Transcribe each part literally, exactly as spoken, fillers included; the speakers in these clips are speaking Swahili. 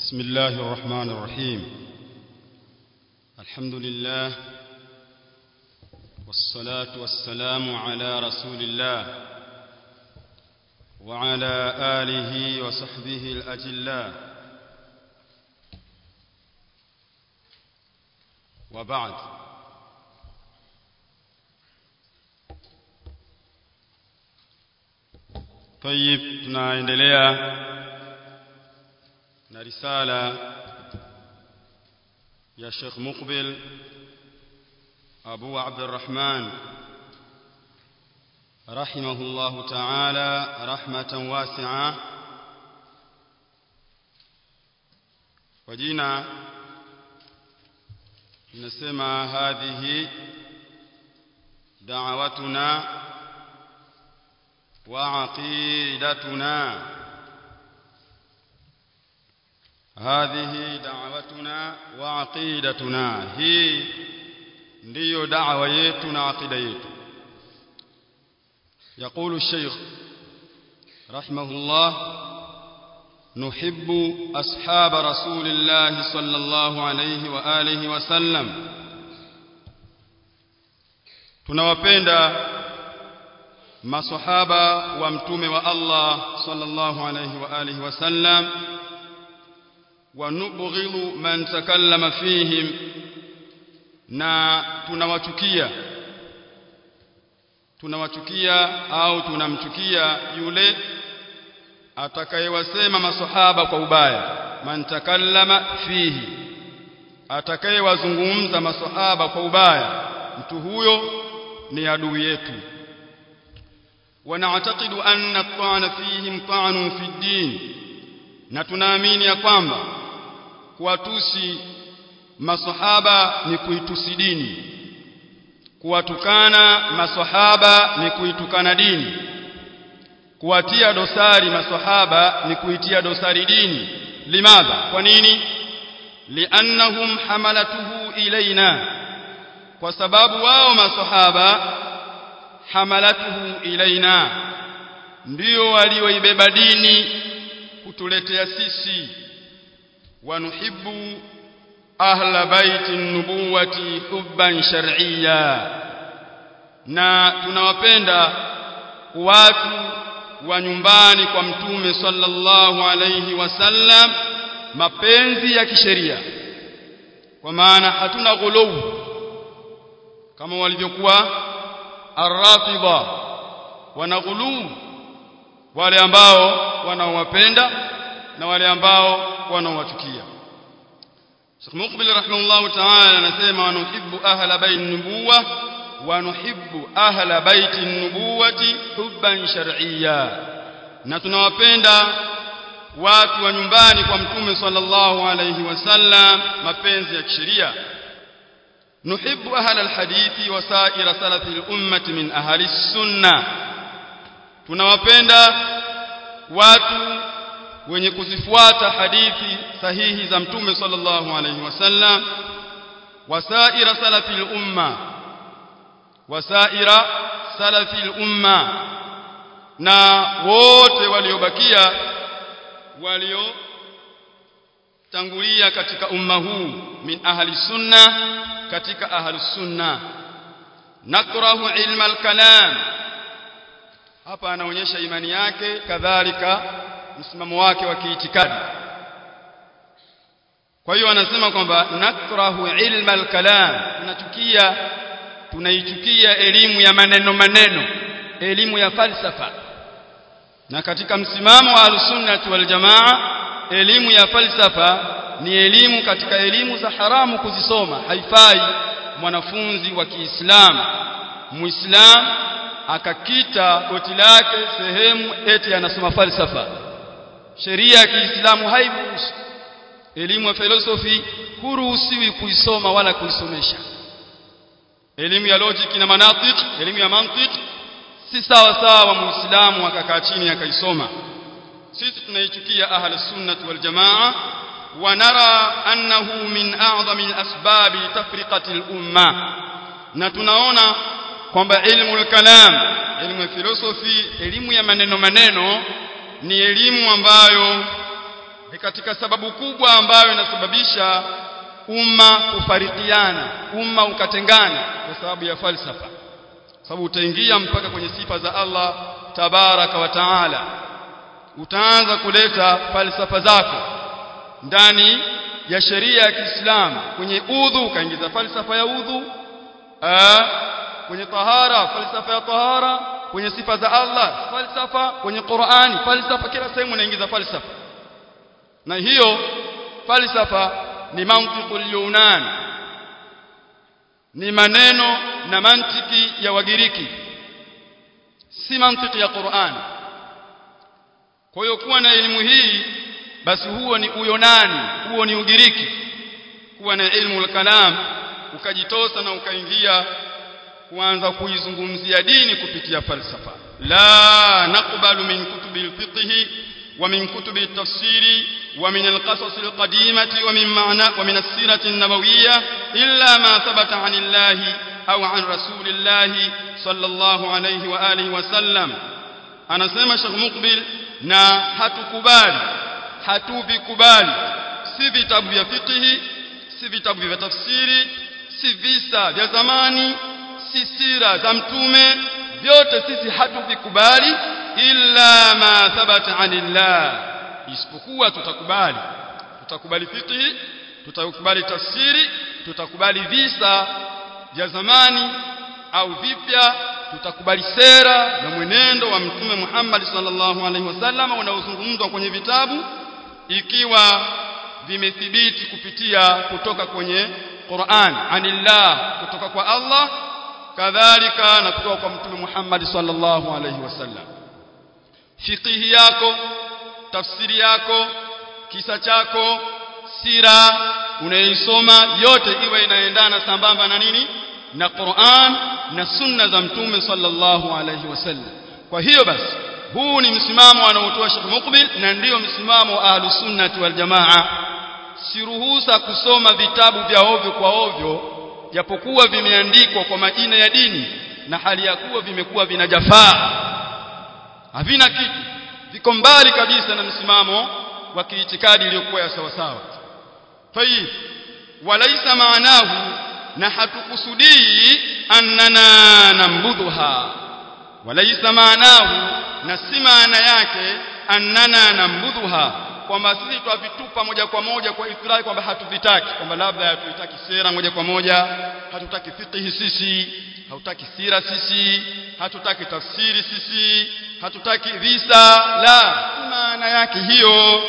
بسم الله الرحمن الرحيم. الحمد لله والصلاة والسلام على رسول الله وعلى آله وصحبه الأجلاء، وبعد. طيب، tunaendelea na risala ya Sheikh Muqbil Abu Abdurrahman rahimahullahu ta'ala rahmatan wasi'a, kwa jina tunasema hadhihi da'watuna wa aqidatuna. هذه دعوتنا وعقيدتنا، هي ndiyo da'wa yetu na aqida yetu. يقول الشيخ رحمه الله: نحب أصحاب رسول الله صلى الله عليه وآله وسلم، tunawapenda masahaba wa mtume wa Allah sallallahu alayhi wa alihi wasallam, ونبغض من تكلم فيهم، na tunawachukia tunawachukia au tunamchukia yule atakayewasema masahaba kwa ubaya. Man takallama fihi, atakayewazungumza masahaba kwa ubaya, mtu huyo ni adui yetu. Wana'taqidu anna at-ta'na fihim ta'nun fi ad-din, na tunaamini ya kwamba kuwatusi masahaba ni kuitusi dini, kuwatukana masahaba ni kuitukana dini, kuwatia dosari masahaba ni kuitia dosari dini. Limadha? Kwa nini? Liannahum hamalatuhu ilaina, kwa sababu wao masahaba hamalatuhu ilaina ndio walioibeba dini kutuletea sisi. Wanuhibbu ahla baiti nubuwati hubban shar'iyya, na tunawapenda watu wa nyumbani kwa mtume sallallahu alayhi wasallam mapenzi ya kisheria, kwa maana hatuna ghuluw kama walivyokuwa ar-rafidha wana ghuluw, wale ambao wanaowapenda na wale ambao wanaowachukia. Sheikh Muqbil rahimahullahu ta'ala anasema: wanuhibbu ahla baiti nubuwa wa nuhibbu ahla baiti nubuwati hubban shar'iyya, na tunawapenda watu wa nyumbani kwa mtume sallallahu alayhi wasallam mapenzi ya kisheria. Nuhibbu ahla alhadithi wa sa'ira salafi al-ummati min ahli as-sunnah, tunawapenda watu wenye kuzifuata hadithi sahihi za mtume sallallahu alayhi wasallam, wasaira salafi al-umma, wasaira salafi al-umma, na wote waliobakia walio tangulia katika umma huu, min ahli sunna, katika ahli sunna. Nakrahu ilma al-kalam, hapa anaonyesha imani yake, kadhalika msimamo wake wa kiitikadi. Kwa hiyo anasema kwamba nakrahu ilma al-kalam, tunachukia tunaichukia elimu ya maneno maneno, elimu ya falsafa. Na katika msimamo wa al-sunnah wal jamaa, elimu ya falsafa ni elimu katika elimu za haramu kuzisoma. Haifai mwanafunzi wa Kiislamu Muislam akakita koti lake sehemu eti anasoma falsafa. Sheria ya Kiislamu hairuhusu. Elimu ya filosofi huruhusiwi kuisoma wala kuisomesha. Elimu ya logic na manatik, elimu ya mantik, si sawa sawa Muislamu akakaa chini akaisoma. Sisi tunaichukia ahli sunnah wal jamaa, wa nara annahu min a'zami al-asbab tafriqati al-umma, na tunaona kwamba ilmu al-kalam, elimu ya filosofi, elimu ya maneno maneno ni elimu ambayo ni katika sababu kubwa ambayo inasababisha umma kufarikiana, umma ukatengana kwa sababu ya falsafa. Sababu utaingia mpaka kwenye sifa za Allah tabaraka wa taala, utaanza kuleta falsafa zako ndani ya sheria ya Kiislamu. Kwenye udhu ukaingiza falsafa ya udhu, ah kwenye tahara falsafa ya tahara, kwenye sifa za Allah falsafa, kwenye Qur'ani falsafa, kila sehemu unaingiza falsafa. Na hiyo falsafa ni mantiqul Yunan, ni maneno na mantiki ya Wagiriki, si mantiki ya Qur'an. Kwa hiyo kuwa na elimu hii basi huo ni Uyunani, huo ni Ugiriki. Kuwa na ilmu al-kalam ukajitosa na ukaingia kuanza kuizungumzia dini kupitia falsafa. La naqbalu min kutubil fiqh wa min kutubi tafsiri wa min al-qasas al-qadimati wa min ma'na wa min as-sirati an-nabawiyyah illa ma thabata 'anillahi aw 'an rasulillahi sallallahu alayhi wa alihi wa sallam. Anasema Sheikh Muqbil, na hatukubali, hatuvikubali si vitabu vya fiqh, si vitabu vya tafsiri, si visa vya zamani, si sira za mtume, vyote sisi hatuvikubali illa ma thabata 'anillah, isipokuwa tutakubali tutakubali fiqh, tutakubali tafsiri, tutakubali visa vya zamani au vipya, tutakubali sera na mwenendo wa mtume Muhammad sallallahu alaihi wasallam unaozungumzwa kwenye vitabu, ikiwa vimethibiti kupitia kutoka kwenye Qur'an, anillah, kutoka kwa Allah, kadhalika na kutoka kwa mtume Muhammad sallallahu alaihi wasallam. Fiqh yako, tafsiri yako, kisa chako, sira unaisoma, yote iwe inaendana sambamba na nini? Na Qur'an na sunna za mtume sallallahu alaihi wasallam. Kwa hiyo basi huu ni msimamo anaotoa Sheikh Muqbil, na ndio msimamo wa ahlus sunnah wal jamaa. Siruhusa kusoma vitabu vya ovyo kwa ovyo, japokuwa vimeandikwa kwa majina ya dini na hali ya kuwa vimekuwa vinajafaa, havina kitu, viko mbali kabisa na msimamo wa kiitikadi iliyokuwa ya sawa sawa. Tayib, walaisa maanahu, na hatukusudii annana nambudhuha, walaisa maanahu, na si maana yake annana nambudhuha kwamba sisi tuavitupa moja kwa moja kwa ifrai, kwamba hatuvitaki, kwamba labda hatutaki sera moja kwa moja, hatutaki fiqh sisi, hatutaki sira sisi, hatutaki tafsiri sisi, hatutaki visa. La, maana yake hiyo.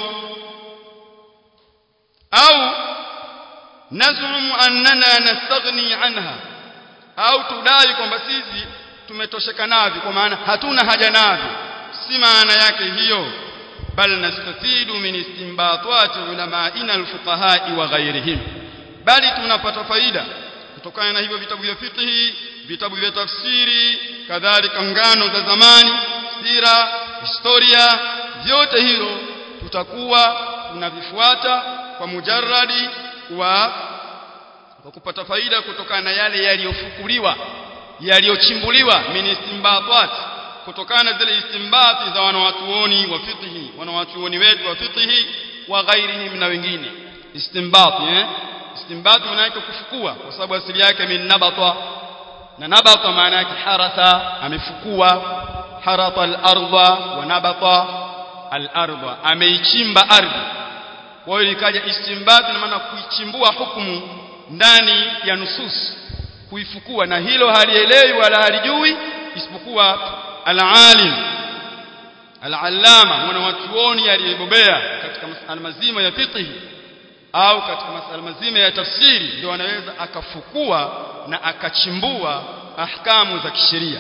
Au nazumu annana nastaghni anha, au tudai kwamba sisi tumetosheka navyo, kwa maana hatuna haja navyo. Si maana yake hiyo, bal nastafidu min istinbatati ulama'ina alfuqaha'i wa ghayrihim, bali tunapata faida kutokana na hivyo vitabu vya fiqh, vitabu vya tafsiri, kadhalika ngano za zamani, sira, historia, vyote hilo tutakuwa tunavifuata kwa mujarradi wa kwa kupata faida kutokana na yale yaliyofukuliwa, yaliyochimbuliwa min istinbatat, kutokana na zile istimbati za wanawachuoni wa fiqh, wanawachuoni wetu wa fiqh wa ghairihim, na wengine. Istinbat eh istinbat maana yake kufukua, kwa sababu asili yake min nabata, na nabata maana yake haratha, amefukua. Harata al-ardha wa nabata al-ardha, ameichimba ardhi. Kwa hiyo ikaja istinbat, na maana kuichimbua hukumu ndani ya nusus, kuifukua, na hilo halielewi wala halijui isipokuwa al-alim al-allama, mwanachuoni aliyebobea katika masuala mazima ya fiqh au katika masuala mazima ya tafsiri, ndio anaweza akafukua na akachimbua ahkamu za kisheria.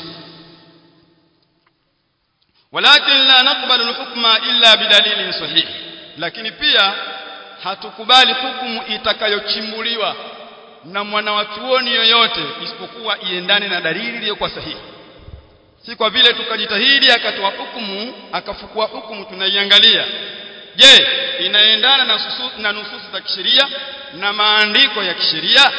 Walakin la naqbalu al-hukma illa bidalilin sahih, lakini pia hatukubali hukumu itakayochimbuliwa na mwanachuoni yoyote isipokuwa iendane na dalili iliyokuwa sahihi. Si kwa vile tukajitahidi akatoa hukumu akafukua hukumu, tunaiangalia, je, inaendana na nusus na nusus za kisheria na maandiko ya kisheria,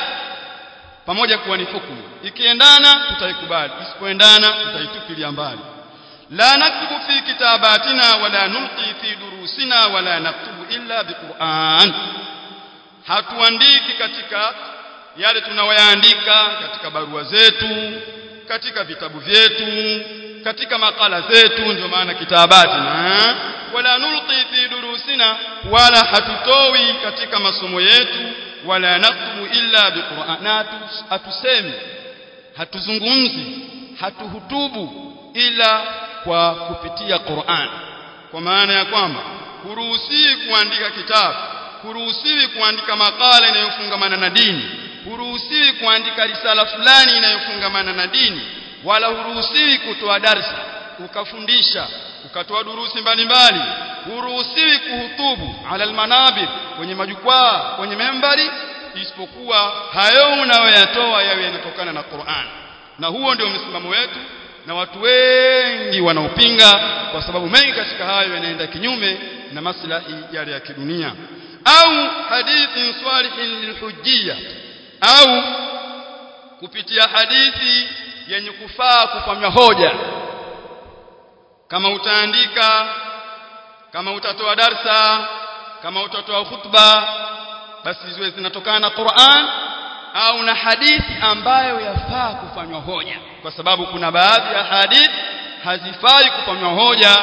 pamoja kuwa ni hukumu. Ikiendana tutaikubali, isipoendana tutaitupilia mbali. la naktubu fi kitabatina wala nulqi fi durusina wala naktubu illa biquran, hatuandiki katika yale tunayoyaandika katika barua zetu, katika vitabu vyetu, katika makala zetu, ndio maana kitabatina. Wala nulqi fi durusina, wala hatutoi katika masomo yetu, wala naktubu illa biquran, hatusemi, hatuzungumzi, hatuhutubu ila kwa kupitia Qur'an. Kwa maana ya kwamba huruhusiwi kuandika kitabu, huruhusiwi kuandika makala inayofungamana na dini, huruhusiwi kuandika risala fulani inayofungamana na dini, wala huruhusiwi kutoa darasa ukafundisha ukatoa durusi mbalimbali, huruhusiwi kuhutubu ala almanabir, kwenye majukwaa, kwenye membari, isipokuwa hayo unayoyatoa yawe yanatokana na Qur'an. Na huo ndio msimamo wetu, na watu wengi wanaopinga kwa sababu mengi katika hayo yanaenda kinyume na maslahi yale ya kidunia. Au hadithin salihin lilhujjiyya, au kupitia hadithi yenye kufaa kufanywa hoja. Kama utaandika, kama utatoa darsa, kama utatoa khutba, basi ziwe zinatokana na Qur'an au na hadithi ambayo yafaa kufanywa hoja, kwa sababu kuna baadhi ya hadithi hazifai kufanywa hoja.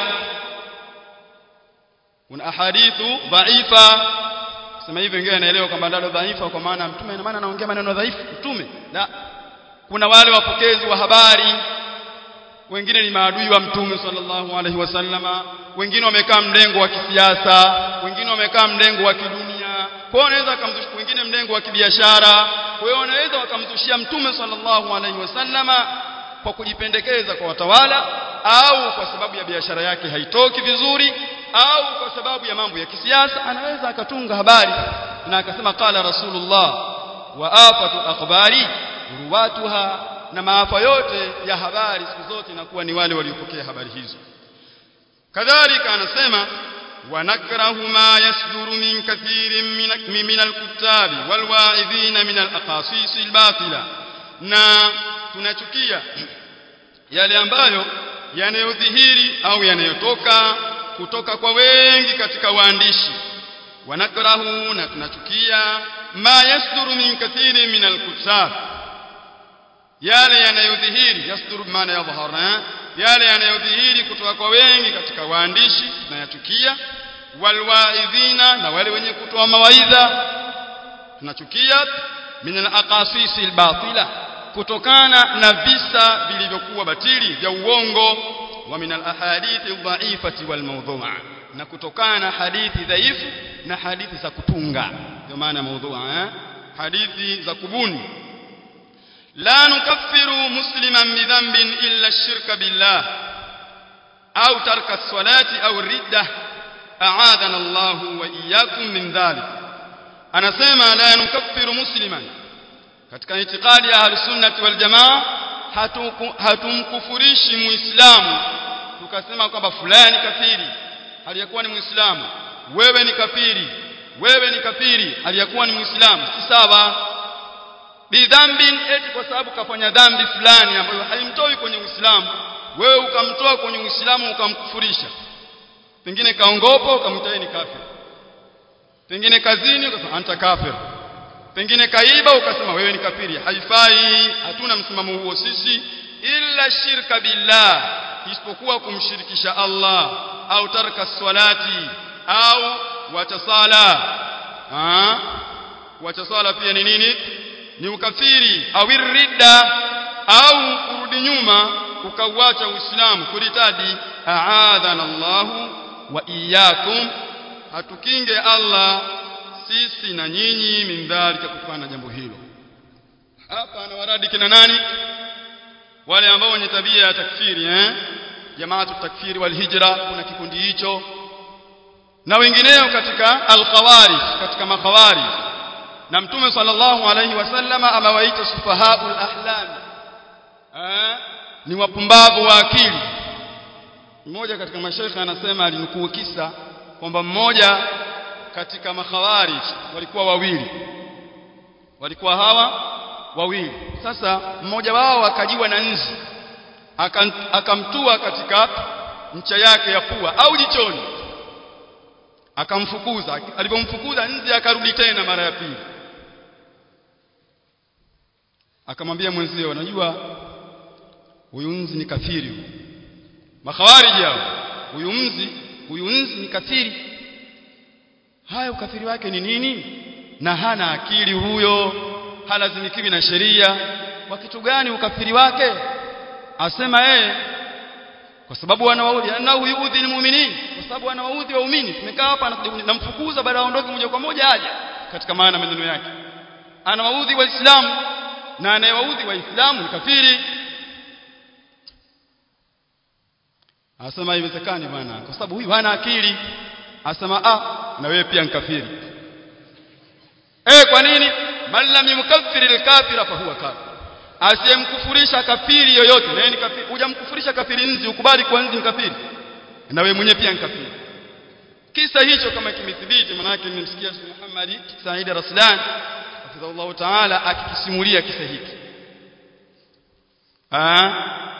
Kuna ahadithu dhaifa, sema hivi wengine wanaelewa kwamba ndio dhaifa kwa maana mtume, ina maana anaongea maneno dhaifu mtume. La, kuna wale wapokezi wa habari, wengine ni maadui wa mtume sallallahu alaihi wasallama, wengine wamekaa mlengo wa kisiasa, wengine wamekaa mlengo wa kidunia, kwa wanaweza kumzushia wengine mlengo wa kibiashara. Kwa hiyo wanaweza wakamzushia mtume sallallahu alaihi wasallama kwa kujipendekeza kwa watawala, au kwa sababu ya biashara yake haitoki vizuri, au kwa sababu ya mambo ya kisiasa. Anaweza akatunga habari na akasema qala rasulullah wa afatu akhbari ruwatuha, na maafa yote ya habari siku zote inakuwa ni wale waliopokea habari hizo. Kadhalika anasema wa nakrahu ma yasduru min kathirin min min al-kuttabi wal wa'idhin min al-aqasis al-batila, na tunachukia yale ambayo yanayodhihiri au yanayotoka kutoka kwa wengi katika waandishi. Wa nakrahu, na tunachukia ma yasduru min kathirin min al-kuttab, yale yanayodhihiri, yasduru maana ya dhahara, yale yanayodhihiri kutoka kwa wengi katika waandishi tunayachukia. Walwaidhina, na wale wenye kutoa mawaidha tunachukia. Min al-aqasis al-batila, kutokana na visa vilivyokuwa batili vya uongo. Wa min al-ahadith al-dha'ifati wal-mawdhu'a, na kutokana na hadithi dhaifu na hadithi za kutunga, ndio maana mawdhu'a, hadithi za kubuni. La nukaffiru musliman bidhanbin illa ash-shirka billah au tarka as-salati au ridda, a'adana Allahu wa iyyakum min dhalik. Anasema la nukaffiru musliman, katika itikadi ya Ahlus-Sunnah wal Jamaa hatumkufurishi muislamu tukasema kwamba fulani kafiri aliyakuwa ni muislamu, wewe ni kafiri, wewe ni kafiri aliyakuwa ni muislamu, si sawa. Bidhambin, eti kwa sababu kafanya dhambi fulani ambayo haimtoi kwenye Uislamu, wewe ukamtoa kwenye Uislamu ukamkufurisha. Pengine kaongopa ukamtaye ni kafiri, pengine kazini ukasema anta kafir, pengine kaiba ukasema wewe ni kafiri. Haifai, hatuna msimamo huo sisi. Illa shirka billah, isipokuwa kumshirikisha Allah, au tarka salati, au watasala. Ah, watasala pia ni nini? Ni ukafiri. Au ridda, au kurudi nyuma ukauacha Uislamu, kuritadi. A'adhana Allahu wa iyyakum, hatukinge Allah sisi na nyinyi min dhalika, kufanya jambo hilo. Hapa anawaradi kina nani? Wale ambao wenye tabia ya takfiri, eh jamaatu takfiri wal hijra, kuna kikundi hicho, na wengineo katika al-khawarij, katika makhawarij. Na Mtume sallallahu alayhi wasallama amewaita sufahaul ahlam, eh ni wapumbavu wa akili. Mmoja katika mashaikha anasema, alinukuu kisa kwamba mmoja katika makhawarij walikuwa wawili, walikuwa hawa wawili. Sasa mmoja wao akajiwa na nzi, akamtua katika ncha yake ya pua au jichoni, akamfukuza. Alipomfukuza nje akarudi tena mara ya pili, akamwambia mwenzio, unajua huyu nzi ni kafiri. Makhawariji hao, huyu nzi huyu nzi ni kafiri. Haya, ukafiri wake ni nini? Na hana akili huyo, halazimikiwi na sheria. Kwa kitu gani ukafiri wake? Asema yeye kwa sababu anawaudhi, anao yuudhi almu'minin, kwa sababu anawaudhi waumini. Tumekaa hapa namfukuza, baada aondoke moja kwa moja aje. Katika maana maneno yake anawaudhi waislamu, na anayewaudhi waislamu ni kafiri. Asema haiwezekani bwana, kwa sababu huyu hana akili. Asema ah, na wewe pia ni kafiri. Eh, kwa nini? Man lam yumkaffir al-kafira fa huwa kafir. Asiyemkufurisha kafiri yoyote, na yeye ni kafiri. Hujamkufurisha kafiri nzi, ukubali kwa nzi ni kafiri, na wewe mwenyewe pia ni kafiri. Kisa hicho kama kimethibiti, maana yake nimemsikia Sheikh Muhammad Said Raslan hafidhahullah ta'ala akikisimulia kisa hiki. Ah,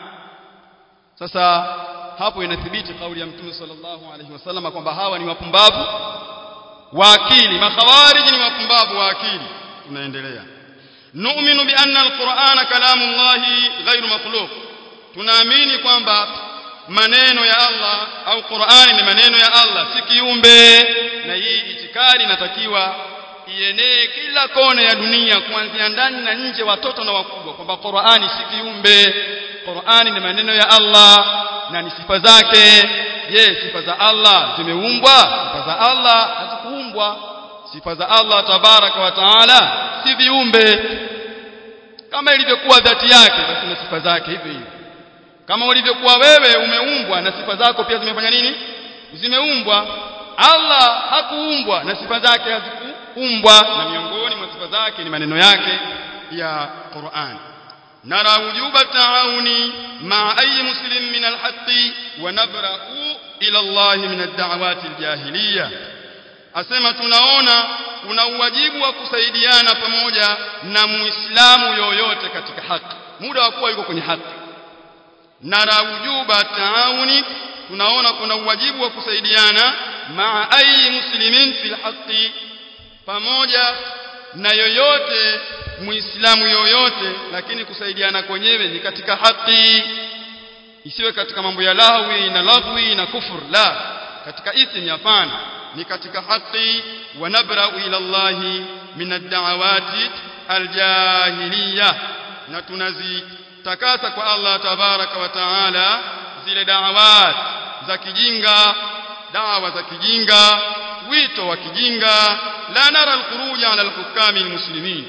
sasa hapo inathibiti kauli ya Mtume sallallahu alaihi wasallam kwamba hawa ni wapumbavu wa akili. Makhawariji ni wapumbavu wa akili. Tunaendelea. Nu'minu bi anna al-Qur'ana kalamullahi ghayru makhluq. Tunaamini kwamba maneno ya Allah au Qur'ani ni maneno ya Allah, si kiumbe. Na hii itikadi inatakiwa ienee kila kona ya dunia, kuanzia ndani na nje, watoto na wakubwa, kwamba Qur'ani si kiumbe. Qur'ani ni maneno ya Allah na ni sifa zake. Je, sifa za Allah zimeumbwa? Sifa za Allah hazikuumbwa. Sifa za Allah tabaraka wa taala si viumbe. Kama ilivyokuwa dhati yake, basi na sifa zake hivyo hivyo. Kama ulivyokuwa wewe umeumbwa, na sifa zako pia zimefanya nini? Zimeumbwa. Allah hakuumbwa na sifa zake hazikuumbwa, na miongoni mwa sifa zake ni maneno yake ya Qur'an. Nara wujuba ta'awuni ma'a ayyi muslim min al-haqqi wa nabra'u ila Allah min ad-da'awati al-jahiliyya. Asema tunaona kuna uwajibu wa kusaidiana pamoja na muislamu yoyote katika haki, muda wa kuwa yuko kwenye haki. Nara wujuba ta'awuni, tunaona kuna uwajibu wa kusaidiana ma'a ayyi muslimin fil haqqi, pamoja na yoyote muislamu yoyote, lakini kusaidiana kwenyewe ni katika haki, isiwe katika mambo ya lahwi na lagwi na kufur. La, katika ithmi hapana, ni katika haki. Wa nabra'u ila Allahi min ad-da'awati al-jahiliyya, na tunazitakasa kwa Allah tabaraka wa taala zile da'awat za kijinga, dawa za kijinga, wito wa kijinga. La nara al-khuruj ala al-hukami al-muslimin,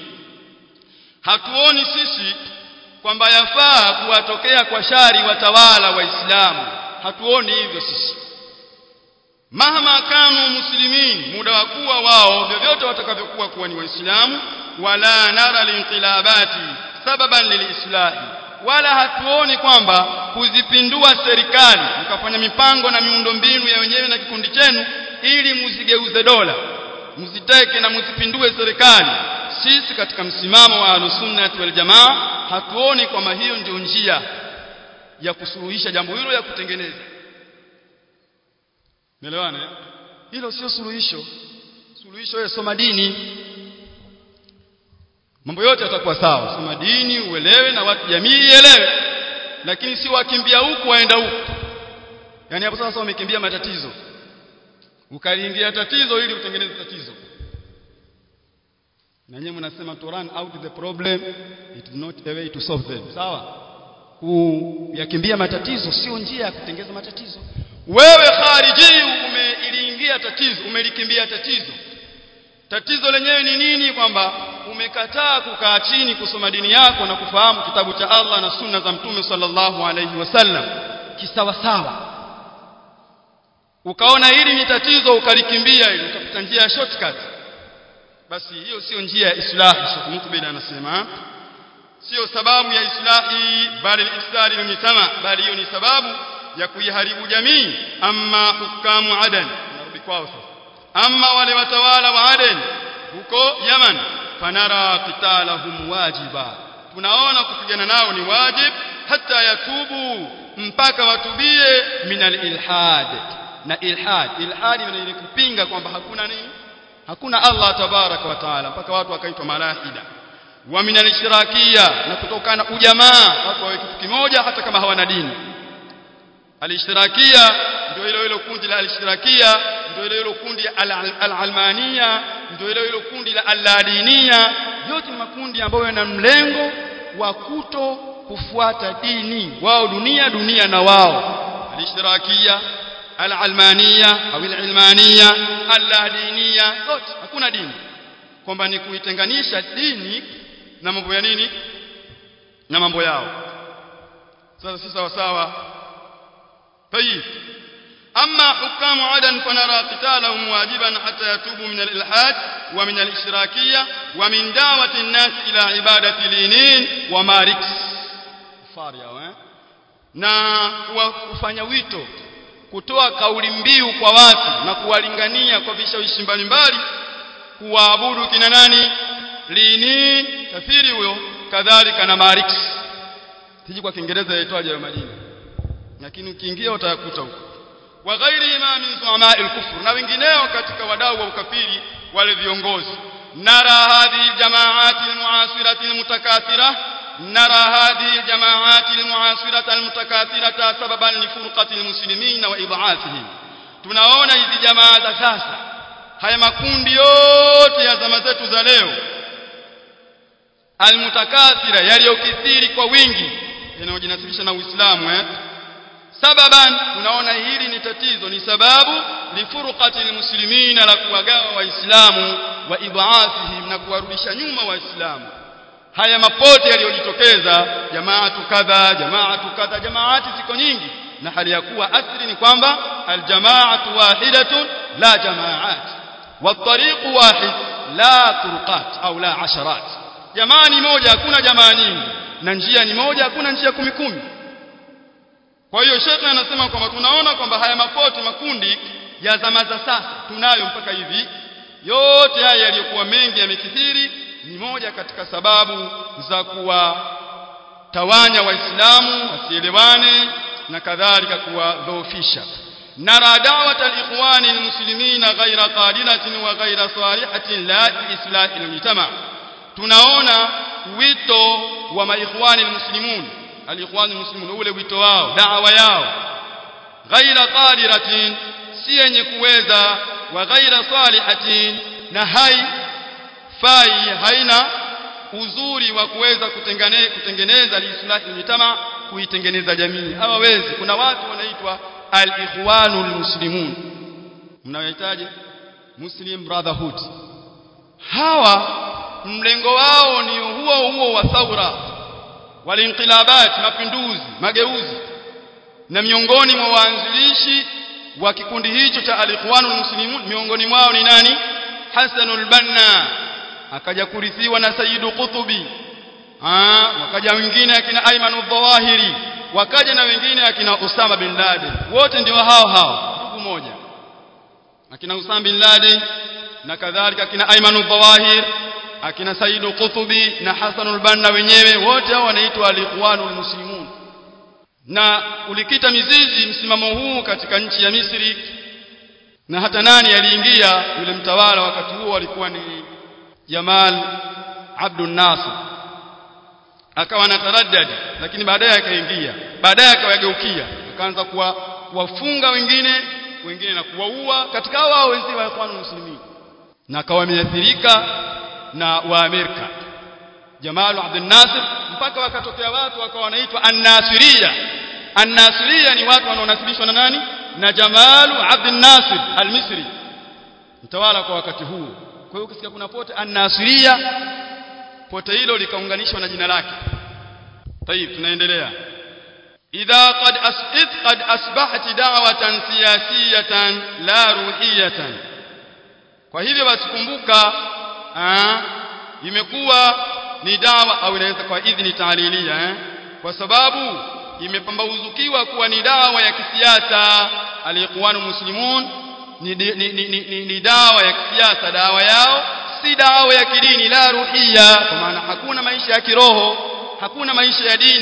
hatuoni sisi kwamba yafaa kuwatokea kwa shari watawala waislamu. Hatuoni hivyo sisi. Mahama kanu muslimin, muda wa kuwa wao vyovyote watakavyokuwa kuwa ni waislamu. Wala nara linqilabati sababan lilislahi, wala hatuoni kwamba kuzipindua serikali mkafanya mipango na miundombinu ya wenyewe na kikundi chenu ili muzigeuze dola, muziteke na muzipindue serikali. Sisi katika msimamo wa Ahlus-Sunnah wal Jamaa hatuoni kwamba hiyo ndio njia ya kusuluhisha jambo hilo, ya kutengeneza. Umeelewana? Hilo sio suluhisho. Suluhisho wewe soma dini, mambo yote yatakuwa sawa. Soma dini uelewe, na watu jamii ielewe, lakini si wakimbia huku waenda huku. Yaani hapo sasa umekimbia matatizo, ukaliingia tatizo ili utengeneze tatizo. Na nyinyi mnasema to run out the problem, it is not a way to solve them. Sawa? Kuyakimbia matatizo sio njia ya kutengeza matatizo. Wewe khariji umeliingia tatizo, umelikimbia tatizo. Tatizo lenyewe ni nini? Kwamba umekataa kukaa chini kusoma dini yako na kufahamu kitabu cha Allah na sunna za Mtume sallallahu alayhi wasallam kisawa sawa. Ukaona hili ni tatizo ukalikimbia, ili ukapita njia ya shortcut. Basi hiyo sio njia ya islahi. Sheikh Mukbil anasema sio sababu ya islahi, bali ifsadi al-mujtama, bali hiyo ni sababu ya kuiharibu jamii. Amma hukamu Aden, narudi kwao sasa. Amma wale watawala wa Aden huko Yaman, fanara qitalahum wajiba, tunaona kupigana nao ni wajib. hata yatubu mpaka watubie minal ilhad. Na ilhad ilhad ni ile kupinga kwamba hakuna nini, hakuna Allah tabaraka wa taala, mpaka watu wakaitwa malahida. Wa minal ishrakia, na kutokana ujamaa, watu wawe kitu kimoja hata kama hawana dini. Al-ishtirakia ndio ile ile kundi la al-ishtirakia, ndio ile ile kundi al-almania, ndio ile ile kundi la al-ladiniya. Yote ni makundi ambayo yana mlengo wa kuto kufuata dini, wao dunia dunia na wao. Al-ishtirakia, al-almania au al-ilmania, al-ladiniya, yote hakuna dini, kwamba ni kuitenganisha dini na mambo ya nini, na mambo yao. Sasa si sawa sawa. طيب أما حكام عدن فنرى قتالهم واجبا حتى يتوبوا من الإلحاد ومن الإشراكية ومن دعوة الناس إلى عبادة لينين وماركس فاريا na kufanya wito, kutoa kauli mbiu kwa watu na kuwalingania kwa vishawishi mbalimbali kuabudu kina nani, Lenin kafiri huyo, kadhalika na Marx. Tiji kwa Kiingereza yaitwaje hayo majina, lakini ukiingia utayakuta huko. Wa ghairi ma min zu'ama'il kufr, na wengineo katika wadau wa ukafiri, wale viongozi. Nara hadhihi jama'ati al-mu'asirati al-mutakathira nara hadhihi al-jama'ati al-mu'asirati al-mutakathira sababan li furqati al-muslimin wa id'afihim. Tunaona hizi jamaa za sasa, haya makundi yote ya zama zetu za leo, al-mutakathira, yaliyokithiri kwa wingi, yanayojinasibisha na Uislamu eh sababan, tunaona hili ni tatizo, ni sababu lifurqati almuslimina, la kuwagawa waislamu, wa idhaafihim, na kuwarudisha nyuma waislamu. Haya mapote yaliyojitokeza, jamaatu kadha jamaatu kadha, jamaati ziko nyingi, na hali ya kuwa asili ni kwamba aljamaatu wahidatun la jamaat, wat-tariqu wahid la turqat au la asharat. Jamaa ni moja, hakuna jamaa nyingi, na njia ni moja, hakuna njia kumi kumi. Kwa hiyo Sheikh anasema kwamba tunaona kwamba haya mapote, makundi ya zama za sasa tunayo mpaka hivi, yote haya yaliyokuwa mengi yamekithiri, ni moja katika sababu za kuwatawanya waislamu wasielewane na kadhalika kuwadhoofisha. Nara da'wat al-ikhwani al-muslimina ghayra qadilatin wa ghayra salihatin la islahi al-mujtama. Tunaona wito wa maikhwani al-muslimun, al-ikhwani al-muslimun, ule wito wao, da'wa yao, ghayra qadiratin, si yenye kuweza, wa ghayra salihatin, na hai fai, haina uzuri wa kuweza kutengeneza kutengeneza al-islahi al-mujtama, kuitengeneza jamii. Hawawezi. Kuna watu wanaitwa al-ikhwanul muslimun, mnawahitaji Muslim Brotherhood. Hawa mlengo wao ni huo huo wa thawra wal inqilabat, mapinduzi, mageuzi. Na miongoni mwa waanzilishi wa kikundi hicho cha al-ikhwanul muslimun, miongoni mwao ni nani? Hasanul Banna, akaja kurithiwa na Sayyidu Qutubi. Ah, wakaja wengine akina Ayman al-Dhawahiri, wakaja na wengine akina Usama bin Laden. Wote ndio hao hao, ndugu moja. Akina Usama bin Laden na kadhalika akina Ayman al-Dhawahir, akina Sayyidu Qutubi na Hasanul Banna, wenyewe wote hao wanaitwa al-ikhwanul muslimun. Na ulikita mizizi msimamo huu katika nchi ya Misri, na hata nani aliingia, yule mtawala wakati huo alikuwa ni Jamal Abdul Nasir, akawa anataraddadi, lakini baadaye akaingia, baadaye akawageukia, akaanza kuwa kuwafunga wengine wengine na kuwaua katika hao hao wenzi wa ikhwanul muslimin, na akawa ameathirika na wa Amerika Jamal Abdul Nasir, mpaka wakatokea watu wakawa wanaitwa an-Nasiriyya. An-Nasiriyya ni watu wanaonasibishwa na nani? Na Jamal Abdul Nasir al-Misri, mtawala kwa wakati huo. Kwa hiyo ukisikia kuna pote an-Nasiriyya, pote hilo likaunganishwa na jina lake. Tayib, tunaendelea. Idha qad as'id qad asbahat da'watan siyasiyatan la ruhiyatan. Kwa hivyo basi kumbuka, ah imekuwa ni dawa, au inaweza kwa idhni ta'liliya eh kwa sababu imepambauzukiwa kuwa ni dawa ya kisiasa. Al-ikhwanul muslimun ni, ni, ni, ni, ni, ni dawa ya kisiasa, dawa yao si dawa ya kidini, la ruhiyya, kwa maana hakuna maisha ya kiroho, hakuna maisha ya dini.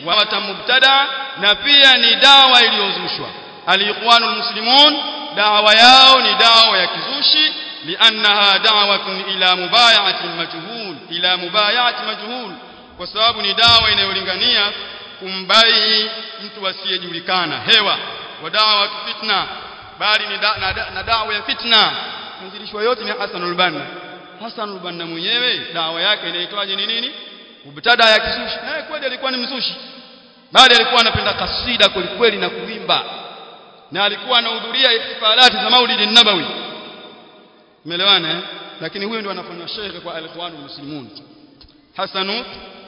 wa mubtada na pia ni dawa iliyozushwa. Al-Ikhwanul Muslimun dawa yao ni dawa ya kizushi, liannaha da'watun ila mubay'ati majhul ila mubay'ati majhul, kwa sababu ni dawa inayolingania kumbai mtu asiyejulikana hewa, wa dawa fitna, bali ni da, na, na dawa ya fitna. Mwanzilishwa yote ni Hasanul Banna. Hasanul Banna mwenyewe dawa yake inaitwaje ni nini? Mubtada ya kizushi. Naye kweli alikuwa ni mzushi, bali alikuwa anapenda kasida kweli kweli na kuimba, na alikuwa anahudhuria ihtifalati za Maulid Nabawi. Umeelewana eh? Lakini huyo ndio anafanya sheikh kwa Al-Ikhwanul Muslimun, Hasanu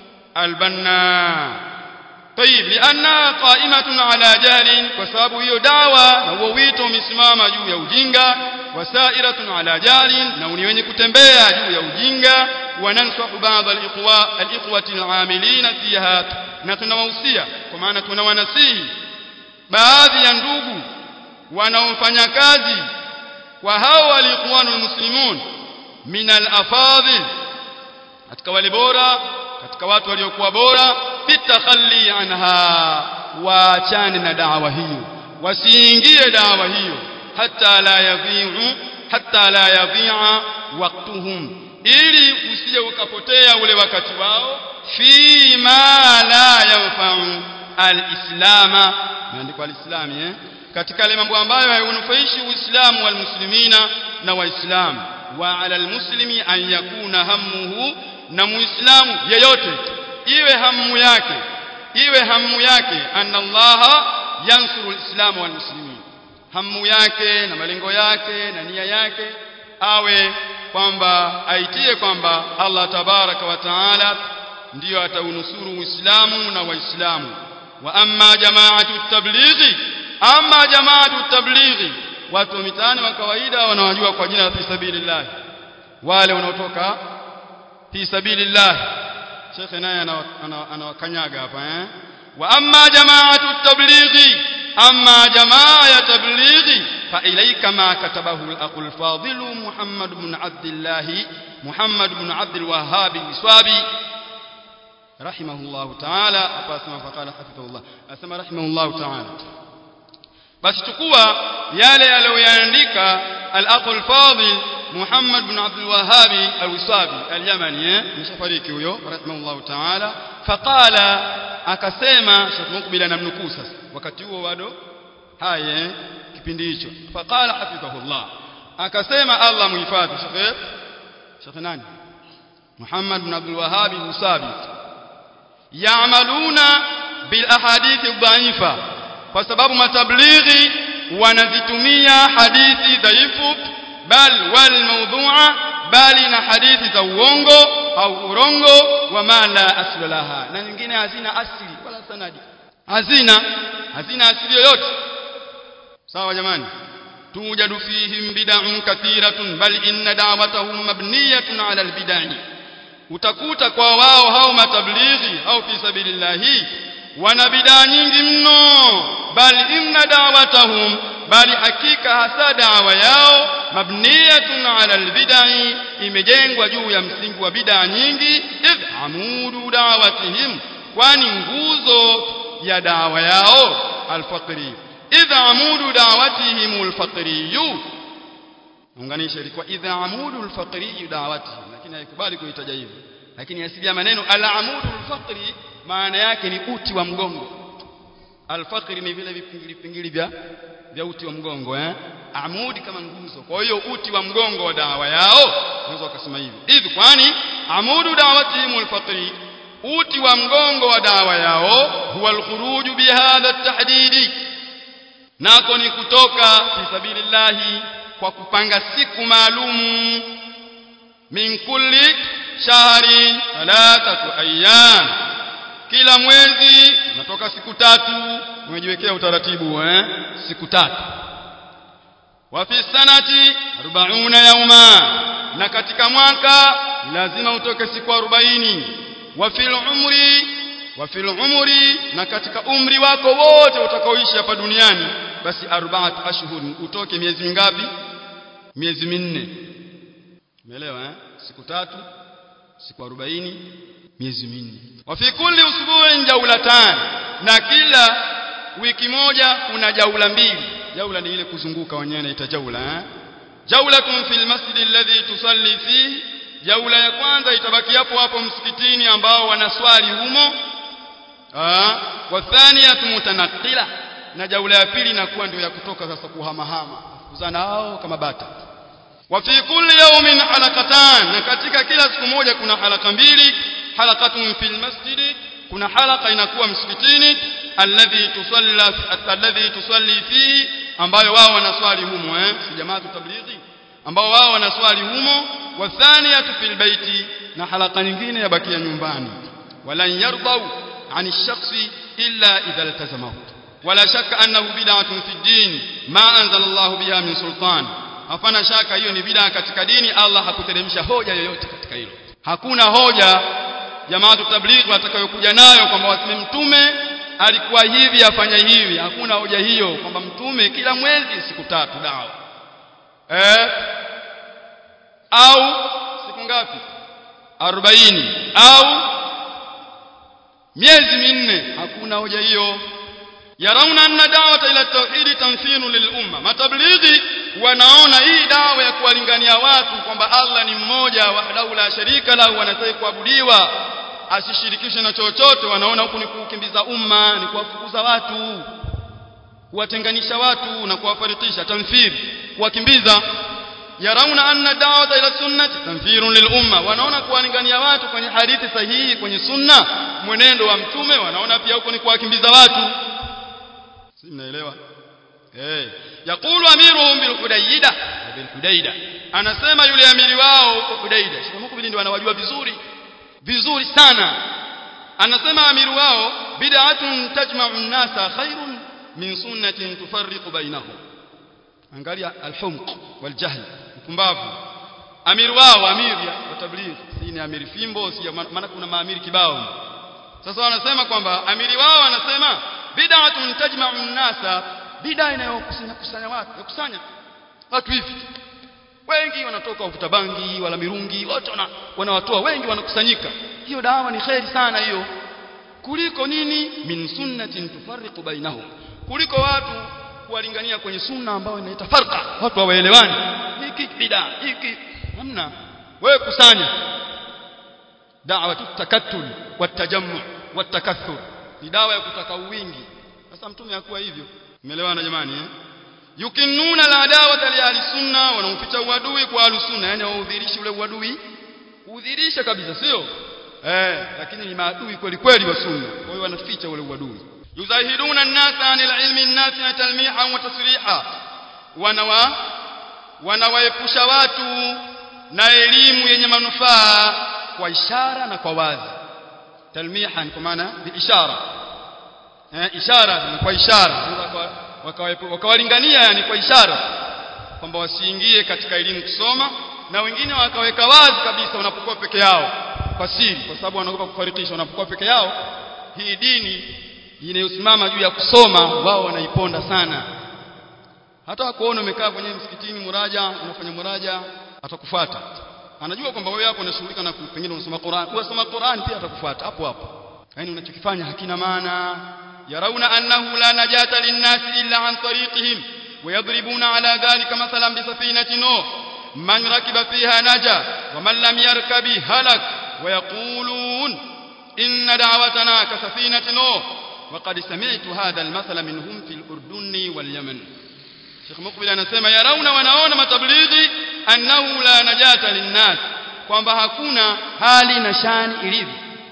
Al-Banna. طيب لأنها قائمة على جهل, kwa sababu hiyo dawa na huo wito umesimama juu ya ujinga, wasairatun ala jahlin, na ni wenye kutembea juu ya ujinga. Wanansahu baadhi al-ikhwa al-ikhwati al-amilina fiha, na tunawahusia kwa maana tunawanasihi baadhi ya ndugu wanaofanya kazi kwa hao al-Ikhwanul Muslimun min al-afadhil, katika wale bora, katika watu waliokuwa bora, bitakhalli anha, waachane na dawa hiyo, wasiingie dawa hiyo, hatta la yadhi'u hatta la yadhi'a waqtuhum, ili usije ukapotea ule wakati wao, fi ma la yanfa'u al-islama, maandiko al-islami eh, katika yale mambo ambayo hayanufaishi Uislamu wal muslimina na Waislamu. Wa ala al-muslimi an yakuna hammuhu, na muislamu yeyote iwe hamu yake iwe hamu yake anna Allah yansuru al-islam wal muslimin, hamu yake na malengo yake na nia yake awe kwamba aitie kwamba Allah tabaraka wa taala ndiyo ataunusuru Uislamu na Waislamu. Wa amma jama'atu tablighi, amma jama'atu tablighi, watu mitaani wa kawaida wanawajua kwa jina la fi sabilillah, wale wanaotoka fi sabilillah. Sheikh naye anawakanyaga hapa eh. Wa amma jama'atu tablighi, amma jamaa ya tablighi, fa ilayka ma katabahu al-aqul fadil Muhammad ibn Abdullah Muhammad ibn Abdul Wahhab al-Iswabi rahimahullah ta'ala. Hapa asema faqala hafidhullah, asema rahimahullah ta'ala. Basi chukua yale aliyoyaandika al-aqul fadil Muhammad ibn Abdul Wahhab al-Iswabi al-Yamani eh, mshafariki huyo rahimahullah ta'ala. Faqala, akasema Sheikh Mukbil anamnukuu sasa wakati huo bado haya kipindi hicho. Faqala hafidhahullah, akasema Allah muhifadhi Sheikh Sheikh nani Muhammad ibn Abdul Wahhab al-Iswabi, ya'maluna bil ahadithi dhaifa, kwa sababu matablighi wanazitumia hadithi dhaifu, bal wal mawdhu'a, bali na hadithi za uongo au urongo, wa ma la asla laha, na nyingine hazina asili wala sanadi, hazina hazina asili yoyote. Sawa jamani? Tujadu fihim bid'un kathiratun, bal inna da'watahum mabniyatun 'ala al-bid'ah, utakuta kwa wao hao matablighi au fi sabilillahi wana bid'a nyingi mno. Bal inna da'watahum, bali hakika hasa dawa yao, mabniyatun 'ala al-bid'ah, imejengwa juu ya msingi wa bid'a nyingi. Idh amudu da'watihim, kwani nguzo ya dawa yao al-faqri, idh amudu da'watihim al-faqri, unganisha ilikuwa idh amudu al-faqri da'watihim, lakini haikubali kuitaja hivyo. Lakini asili ya maneno al-amudu al-faqri maana yake ni uti wa mgongo. Al-faqri ni vile vipingili vipingili vya vya uti wa mgongo eh, amudi kama nguzo. Kwa hiyo uti wa mgongo wa dawa yao, unaweza kusema hivyo. Hivi kwani amudu da'watihim al-faqri, uti wa mgongo wa dawa yao, huwa al-khuruj bi hadha at-tahdidi, nako ni kutoka fi sabilillahi kwa kupanga siku maalumu, min kulli shahrin thalathatu ayyam, kila mwezi natoka siku tatu, umejiwekea utaratibu eh, siku tatu. Wa fi sanati arobaini yawma, na katika mwaka lazima utoke siku arobaini. Wa fil umri wa fil umri, na katika umri wako wote utakaoishi hapa duniani, basi arba'atu ashhur, utoke miezi mingapi? Miezi minne. Umeelewa eh? Siku tatu, siku arobaini, miezi minne. Wa fi kulli usbu'in jawlatan, na kila wiki moja kuna jaula mbili. Jaula ni ile kuzunguka, wenyewe inaita jaula eh? Jaulatun fil masjid alladhi tusalli fihi, jaula ya kwanza itabaki hapo hapo msikitini ambao wanaswali humo. Ah, wa thaniyatu mutanaqila, na jaula ya pili inakuwa ndio ya kutoka sasa kuhamahama kuzana hao kama bata. Wa fi kulli yawmin halaqatan, na katika kila siku moja kuna halaka mbili. Halaqatun fil masjid, kuna halaka inakuwa msikitini, alladhi tusalla alladhi tusalli fihi, ambayo wao wanaswali humo eh si jamaa tablighi, ambao wao wanaswali humo. Wa thaniyatu fil baiti, na halaka nyingine yabakia nyumbani. Walan yardau ani shakhsi illa idha iltazamahu, wala shakka annahu bid'atun fi din ma anzala Allah biha min sultan. Hapana shaka hiyo ni bid'a katika dini, Allah hakuteremsha hoja yoyote katika hilo. Hakuna hoja jamaa tablighi watakayokuja nayo kwamba waseme mtume alikuwa hivi afanya hivi. Hakuna hoja hiyo kwamba mtume kila mwezi siku tatu dawa eh au siku ngapi arobaini au miezi minne. Hakuna hoja hiyo. Yarauna anna da'wata ila tauhid tanfinu lil umma, matablighi wanaona hii dawa ya kuwalingania watu kwamba Allah ni mmoja wahdahu la sharika lahu, wanastahili kuabudiwa asishirikishe na chochote. Wanaona huku ni kukimbiza umma, ni kuwafukuza watu, kuwatenganisha watu na kuwafarikisha, tanfir, kuwakimbiza. Yarauna anna da'wata ila sunnati tanfirun lil umma, wanaona kuwalingania watu kwenye hadithi sahihi, kwenye sunna, mwenendo wa mtume, wanaona pia huko ni kuwakimbiza watu. Si mnaelewa? Eh, yaqulu amiruhum bil Hudaida, bil Hudaida, anasema yule amiri wao kwa Hudaida. Sheikh Mukbil ndio anawajua vizuri vizuri sana. Anasema amiru wao, bid'atun tajma'u an-nasa khairun min sunnatin tufarriqu bainahum. Angalia al-humq wal jahl, upumbavu. Amiru wao, amiri wa tabligh, si ni amiri fimbo, si maana kuna maamiri kibao. Sasa wanasema kwamba amiri wao anasema bid'atun tajma'u an-nasa, bid'a inayokusanya kusanya watu, yakusanya watu hivi. Wengi wanatoka wavuta bangi wala mirungi, wote wana wanawatoa, wengi wanakusanyika. Hiyo dawa ni khairi sana hiyo, kuliko nini? Min sunnatin tufarriqu bainahum, kuliko watu kuwalingania kwenye sunna ambayo inaita farqa, watu hawaelewani, hiki bid'a hiki hamna. Wewe kusanya. Da'watu takattul watajammu watakathur, ni dawa ya kutaka wingi. Sasa mtume hakuwa hivyo. Umeelewana jamani eh? Yukinnuna al-adawata li ahli sunna, wanaoficha uadui kwa ahli sunna, yani waudhirisha ule uadui, udhirisha kabisa, sio eh, lakini ni maadui kweli kweli wa sunna, kwa hiyo wanaficha ule uadui. Yuzahiduna an-nasa 'anil ilmi an-nafi'a talmihan wa tasriha, wanawa wanawaepusha watu na elimu yenye manufaa kwa ishara na kwa wazi. Talmihan kwa maana bi ishara eh, ishara kwa ishara, wakawalingania yani kwa ishara kwamba wasiingie katika elimu kusoma, na wengine wakaweka wazi kabisa wanapokuwa peke yao kwa siri, kwa sababu wanaogopa kufarikisha. Wanapokuwa peke yao, hii dini inayosimama juu ya kusoma wao wanaiponda sana. Hata kuona umekaa kwenye msikitini muraja, unafanya muraja, atakufuata. Anajua kwamba wewe hapo unashughulika na pengine unasoma Qur'an, unasoma Qur'an pia atakufuata hapo hapo. Yaani unachokifanya hakina maana. Yarauna annahu la najata lin-nasi illa an tariqihim wa yadribuna ala dhalika mathalan bi safinati nuh man rakiba fiha naja wa man lam yarkabi halak wa yaqulun inna da'watana ka safinati nuh wa qad sami'tu hadha al-mathala minhum fil urduni wal yaman. Sheikh Mukbil anasema yarauna, wanaona matablighi, annahu la najata lin-nas, kwamba hakuna hali na shani ilivyo,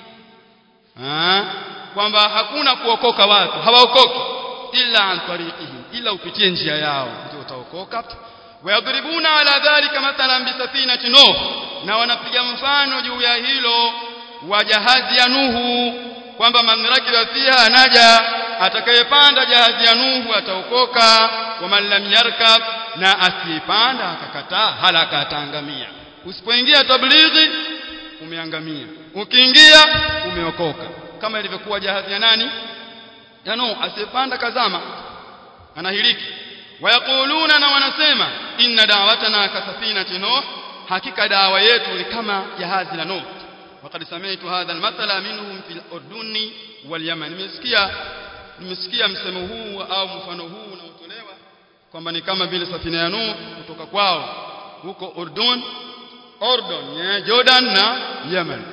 ah, kwamba hakuna kuokoka watu, hawaokoki illa an tariqihim, ila upitie njia yao ndio utaokoka. Wayadribuna ala dhalika mathalan bi safinati nuh, na wanapiga mfano juu ya hilo wa jahazi ya Nuhu, kwamba man rakiba fiha naja, atakayepanda jahazi ya Nuhu ataokoka, wa man lam yarkab, na asiyepanda akakataa halaka ataangamia. Usipoingia tablighi umeangamia, ukiingia umeokoka, kama ilivyokuwa jahazi ya nani? Ya Nuh, asiyepanda kazama anahiliki. Wayakuluna, na wanasema inna da'watana ka safinati Nuh, hakika dawa yetu ni kama jahazi la Nuh. waqad sami'tu hadha al-mathala minhum fil urduni wal yaman. Nimesikia nimesikia msemo huu au mfano huu unaotolewa kwamba ni kama vile safina ya Nuh kutoka kwao huko Urdun, Ordon, yeah, Jordan na Yemen.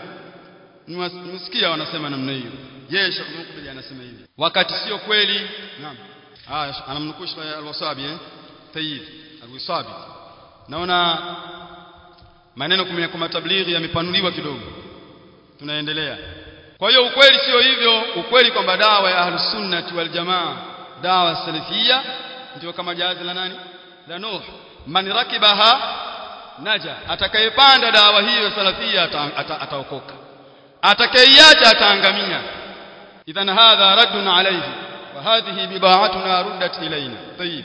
Nimesikia wanasema namna hiyo. Je, Sheikh Mukbil anasema hivi wakati sio kweli? Naam. Ah, anamnukuu Sheikh Al-Wasabi eh Tayyib Al-Wasabi. Naona maneno kumenya kwa tablighi yamepanuliwa kidogo. Tunaendelea. Kwa hiyo ukweli sio hivyo. Ukweli kwamba dawa ya Ahlus Sunnah wal Jamaa, dawa salafia ndio kama jahazi la nani? La Nuh. Man rakibaha naja. Atakayepanda dawa hiyo salafia ataokoka. Atakayeacha ataangamia. Idhan hadha raddun alayhi wa hadhihi bida'atuna ruddat ilayna. Tayyib.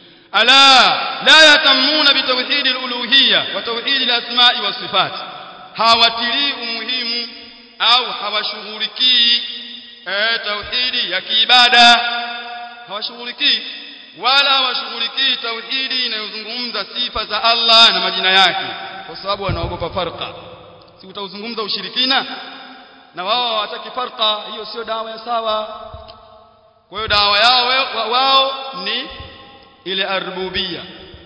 Ala la yatamuna bitawhid al-uluhiyya wa tawhid al-asma'i was sifat. Hawatili umuhimu au hawashughulikii eh tauhidi ya kiibada, hawashughulikii wala hawashughulikii tauhidi inayozungumza sifa za Allah na majina yake, kwa sababu wanaogopa farqa. Si utauzungumza ushirikina na wao hawataki farqa, hiyo sio dawa ya sawa. Kwa hiyo dawa yao wao ni ile ar-rububiyya.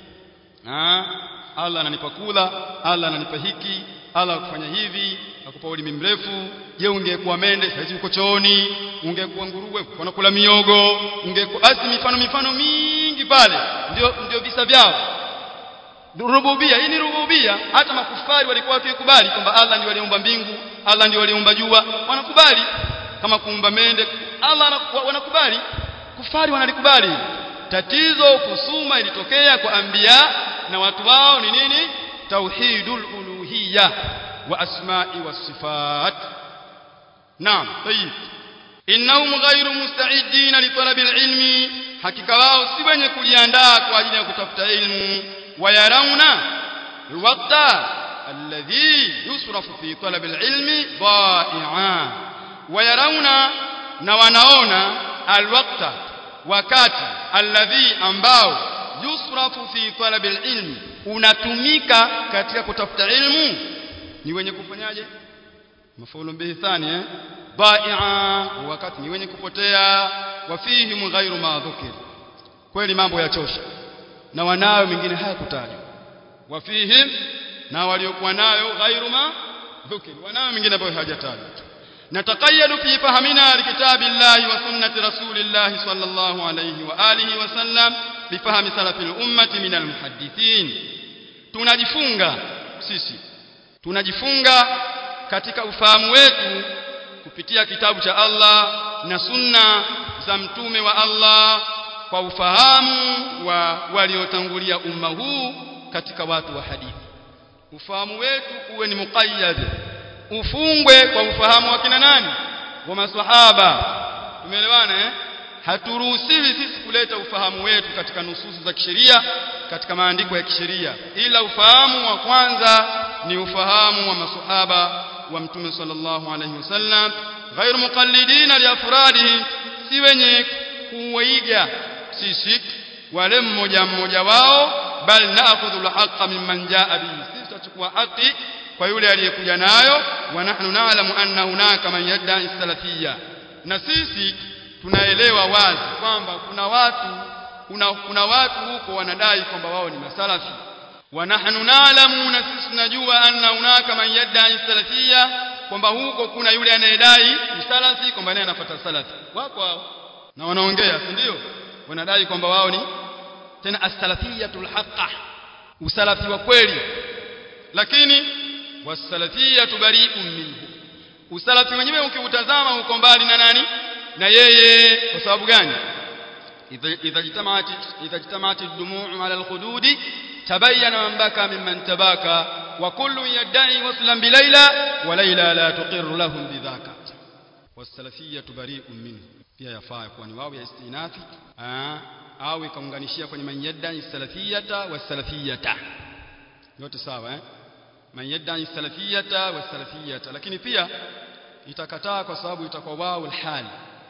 Ah, Allah ananipa kula, Allah ananipa hiki, Allah akufanya hivi, akupa ulimi mrefu. Je, ungekuwa mende sasa uko chooni, ungekuwa nguruwe unakula miogo, ungekuwa asi mifano mifano mingi pale. Ndio ndio visa vyao. Rububia, hii ni rububia. Hata makufari walikuwa wakikubali kwamba Allah ndiye aliumba mbingu, Allah ndiye aliumba jua, wanakubali. Kama kuumba mende, Allah wanakubali. Kufari wanalikubali. Tatizo kusuma ilitokea kwa anbiya na watu wao ni nini? Tauhidul uluhiyya wa asma'i was sifat. Naam, tayyib. Innahum ghayru musta'idin li talabi al-ilmi, hakika wao si wenye kujiandaa kwa ajili ya kutafuta ilmu. Wayarauna alwaqta alladhi yusrafu fi talab al-ilmi dha'i'a. Wayarauna, na wanaona alwaqta, wakati alladhi ambao yusrafu fi talab al-ilmi, unatumika katika kutafuta ilmu, ni wenye kufanyaje? Mafaulu bihi thani eh dha'i'a, wakati ni wenye kupotea. Wafihim ghayru ma dhukir, kweli mambo yachosha na wanayo mengine hayakutajwa. Wafihim, na waliokuwa nayo ghayru ma dhukir, wanayo mengine ambayo hayajatajwa. Nataqayyadu fi fahmina likitabillahi wa sunnati rasulillahi sallallahu alayhi wa alihi wa sallam bifahmi salafil ummati minal muhaddithin. Tunajifunga sisi, tunajifunga katika ufahamu wetu kupitia kitabu cha Allah na sunna za mtume wa Allah, kwa ufahamu wa waliotangulia umma huu katika watu wa hadithi. Ufahamu wetu uwe ni muqayyad, ufungwe kwa ufahamu wa kina nani? Wa maswahaba. Tumeelewana eh? Haturuhusiwi sisi kuleta ufahamu wetu katika nususu za kisheria, katika maandiko ya kisheria, ila ufahamu wa kwanza ni ufahamu wa maswahaba wa mtume sallallahu alayhi wasallam. Ghairu muqallidina li afradihi, si wenye kuiga sisi wale mmoja mmoja wao, bal na'khudhu al-haqqa mimman jaa bihi, sisi tutachukua haki kwa yule aliyekuja nayo. Wa nahnu na'lamu anna hunaka man yadda'i salafiyya, na sisi tunaelewa wazi kwamba kuna watu kuna, kuna watu huko wanadai kwamba wao ni masalafi. Wa nahnu na'lamu, na sisi tunajua anna hunaka man yadda'i salafiyya, kwamba huko kuna yule anayedai salafi, kwamba naye anafuata salafi. Wako hao na wanaongea, si ndio? Wanadai kwamba wao ni tena as-salafiyatul haqqa, usalafi wa kweli. Lakini was-salafiyatu bari'un minhu, usalafi wenyewe ukiutazama uko mbali na nani? Na yeye. Kwa sababu gani? idha jitamaat idha jitamaat ad-dumu'u 'ala al-khududi tabayyana man baka mimman tabaka, wa kullu yad'i waslan bi layla wa layla la tuqirru lahum bidhaka. Was-salafiyatu bari'un minhu pia yafaa kwa ni wao ya istinafi au ikaunganishia kwenye man yad'i salafiyata was-salafiyata, yote sawa eh? Man yad'i salafiyata was-salafiyata, lakini pia itakataa kwa sababu itakuwa wao al-hal.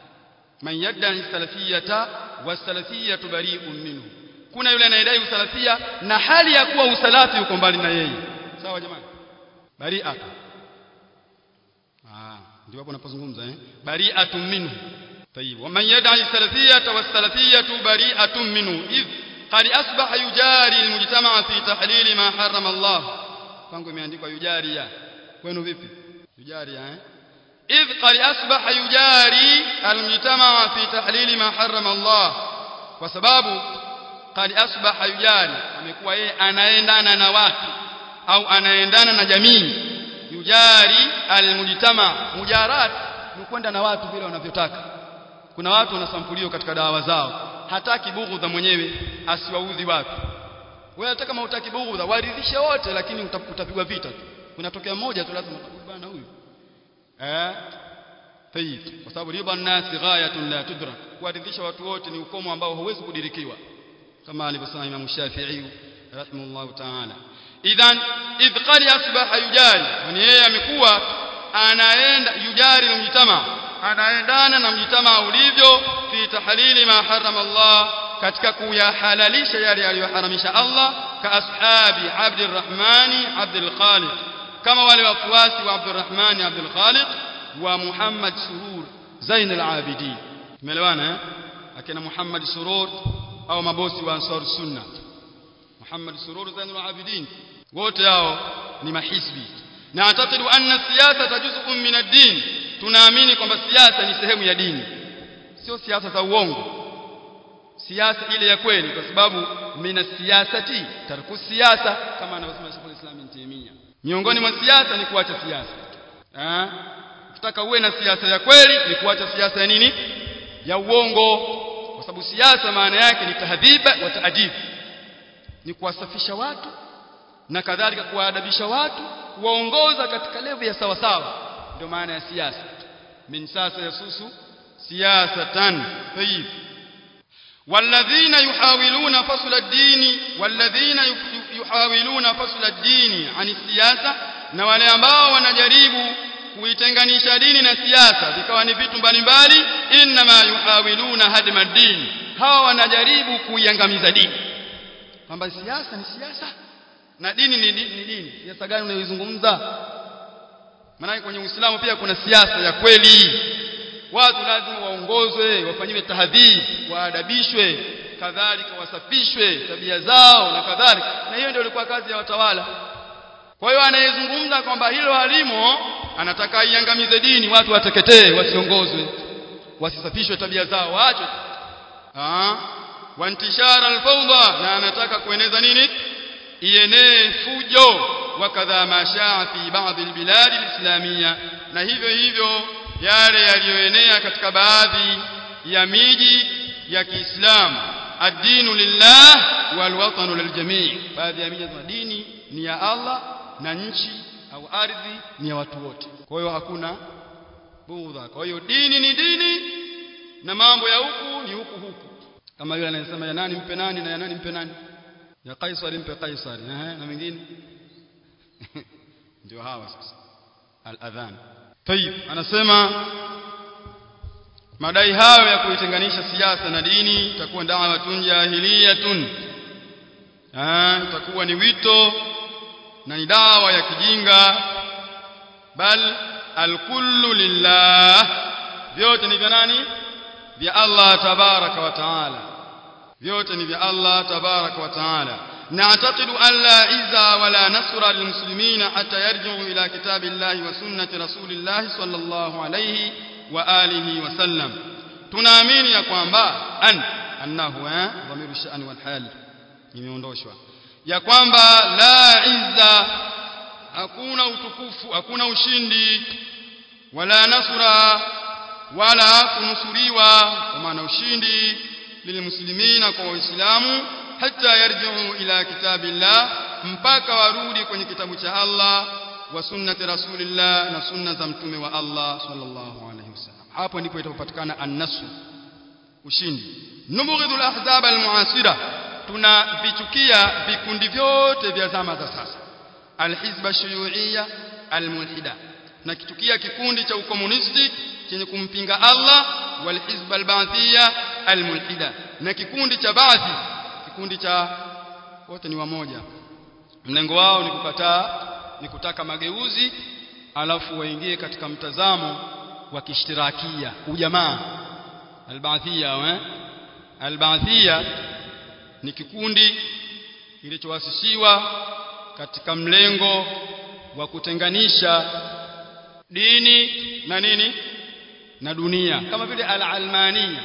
Man yad'i salafiyata was-salafiyatu bari'un minhu, kuna yule anayedai usalafia na hali ya kuwa usalafi uko mbali na yeye. Sawa jamani? Bari'a. ah ndio hapo napozungumza eh bari'atun minhu طيب ومن يدعي السلفيه والسلفيه بريئه منه اذ قد اصبح يجاري المجتمع في تحليل ما حرم الله kwangu imeandikwa yujaria kwenu vipi yujaria eh اذ قد اصبح يجاري المجتمع في تحليل ما حرم الله kwa sababu قد اصبح يجاري amekuwa yeye anaendana na watu au anaendana na jamii yujari almujtama mujarat ni kwenda na watu vile wanavyotaka. Kuna watu wanasampulio katika dawa zao, hataki bughudha mwenyewe asiwaudhi watu. Wewe hata kama hutaki bughudha waridhishe wote, lakini utapigwa vita tu. Kunatokea mmoja tu lazima bwana huyu eh tayib, kwa sababu ridha an-nasi ghayatun la tudrak, kuwaridhisha watu wote ni ukomo ambao hauwezi kudirikiwa, kama alivyosema Imam Shafi'i rahimahullah ta'ala. Idhan idh qali asbaha yujari, yani yeye amekuwa anaenda yujari na mjitama, anaendana na mjitama ulivyo fi tahlili ma harama Allah, katika kuyahalalisha yale aliyoharamisha Allah, ka ashabi Abdurrahmani Abdul Khaliq, kama wale wafuasi wa Abdurrahmani Abdul Khaliq wa Muhammad Surur Zain al-Abidin. Tumeelewana eh? Akina Muhammad Surur au mabosi wa Ansar Sunna, Muhammad Surur Zain al-Abidin, wote hao ni mahisbi. Na atatidu anna siyasa tajuz'un min ad-din, tunaamini kwamba siasa ni sehemu ya dini, sio siasa za uongo, siasa ile ya kweli, kwa sababu mina siyasati tarku siasa, kama anavyosema Sheikh al-Islam Ibn Taymiyyah. Miongoni mwa siasa ni kuacha siasa. Ah, ukitaka uwe na siasa ya kweli ni kuacha siasa ya nini? Ya uongo, kwa sababu siasa maana yake ni tahdhiba wa taadib, ni kuwasafisha watu na kadhalika kuwaadabisha watu, kuwaongoza katika level ya sawa sawa. Ndio maana ya siasa. Min sasa yasusu siyasatan tayyib. والذين يحاولون فصل الدين والذين يحاولون فصل الدين عن السياسة, na wale ambao wanajaribu kuitenganisha dini na siasa vikawa ni vitu mbalimbali, inma yuhawiluna hadma ad-din, hawa wanajaribu kuiangamiza dini, kwamba siasa ni siasa na dini ni dini. Siasa gani unayoizungumza? Maana kwenye Uislamu pia kuna siasa ya kweli, watu lazima waongozwe, wafanyiwe tahdhib, waadabishwe, kadhalika wasafishwe tabia zao na kadhalika, na hiyo ndio ilikuwa kazi ya watawala. Kwa hiyo anayezungumza kwamba hilo halimo, anataka iangamize dini, watu wateketee, wasiongozwe, wasisafishwe tabia zao, waache ah wa intishara al-fawda, na anataka kueneza nini? Ienee fujo, wakadha mashaa fi baadhi al-bilad al-islamiyya, na hivyo hivyo yale yaliyoenea katika baadhi ya miji ya Kiislamu. Ad-dinu lillah wal watanu liljami', baadhi ya miji za dini ni ya Allah na nchi au ardhi ni ya watu wote, kwa hiyo hakuna budha. Kwa hiyo dini ni dini na mambo ya huku ni huku huku, kama yule anayesema ya nani mpe nani na ya nani mpe nani, ya Kaisari mpe Kaisari eh na mengine ndio hawa sasa al-adhan. Tayib, anasema madai hayo ya kuitenganisha siasa na dini itakuwa da'watun jahiliyatun, ah itakuwa ni wito na ni dawa ya kijinga. Bal alkullu lillah, vyote ni vya nani? Vya Allah tabaraka wa taala, vyote ni vya Allah tabaraka wa taala. نعتقد أن لا عز ولا نصر للمسلمين حتى يرجعوا إلى كتاب الله وسنة رسول الله صلى الله عليه وآله وسلم. تنامين يا kwamba an annahu dhamiru sha'an wal hal imeondoshwa, ya kwamba la izza, hakuna utukufu, hakuna ushindi, wala nasra, wala kunusuriwa, kwa maana ushindi lilmuslimina, kwa waislamu, hatta yarji'u ila kitabillah, mpaka warudi kwenye kitabu cha Allah, wa sunnati rasulillah, na sunna za mtume wa Allah sallallahu alayhi wasallam. Hapo ndipo itapatikana an-nasr, ushindi. Nubghidul ahzab al-mu'asira, tunavichukia vikundi vyote vya zama za sasa. Al-hizba shuyu'iyya al-mulhida, na kitukia kikundi cha ukomunisti chenye kumpinga Allah, wal hizba al-ba'thiyya al-mulhida, na kikundi cha Baathi, kikundi cha wote ni wamoja, mlengo wao ni kukataa, ni kutaka mageuzi alafu waingie katika mtazamo wa kishtirakia ujamaa. Al-Ba'thiyya eh Al-Ba'thiyya ni kikundi kilichoasisiwa katika mlengo wa kutenganisha dini na nini na dunia, kama vile al-Almaniya,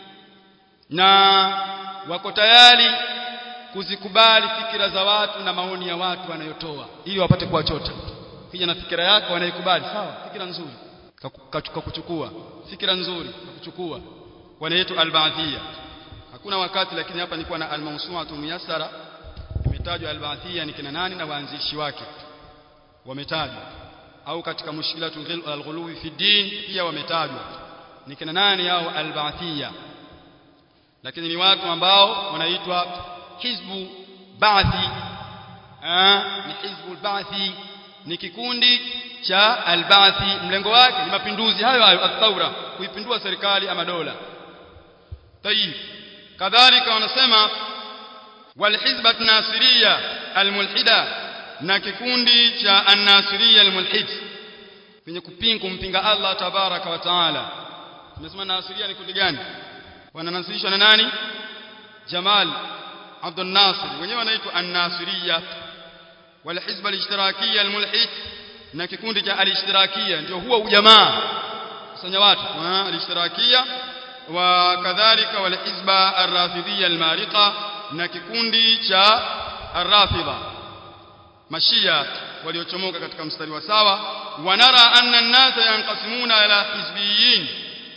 na wako tayari kuzikubali fikira za watu na maoni ya watu wanayotoa ili wapate kuwachota. Kija na fikira yako wanaikubali, sawa, fikira nzuri kachuka kuchukua fikira nzuri kuchukua, wanaitwa al-Ba'thiyya. Hakuna wakati, lakini hapa nilikuwa na al-Mawsu'atu Muyassara, imetajwa al-Ba'thiyya ni kina nani na waanzishi wake wametajwa, au katika mushkilatu al-ghuluwi fi din pia wametajwa ni kina nani hao al-Ba'thiyya. Lakini ni watu ambao wanaitwa Hizbu Ba'thi. Ah, ni Hizbu Ba'thi, ni kikundi cha al-Ba'thi. Mlengo wake ni mapinduzi hayo hayo, at-thawra, kuipindua serikali ama dola. Tayib, kadhalika wanasema wal hizbat nasiriyya al-mulhida, na kikundi cha an-nasiriyya al-mulhid kwenye kupinga kumpinga Allah tabaraka wa taala. Tunasema nasiriyya ni kundi gani? Wananasirishwa na nani? Jamal Abdul Nasir, wenyewe wanaitwa an-nasiriyya. Wal hizb al-ishtirakiyya al-mulhid, na kikundi cha al-ishtirakiyya ndio huwa ujamaa kusanya watu al-ishtirakiyya. Wa kadhalika wal hizba ar-rafidiyya al-mariqa, na kikundi cha ar-rafidha mashia waliochomoka katika mstari wa sawa. Wanara anna an-nasa yanqasimuna ila hizbiyyin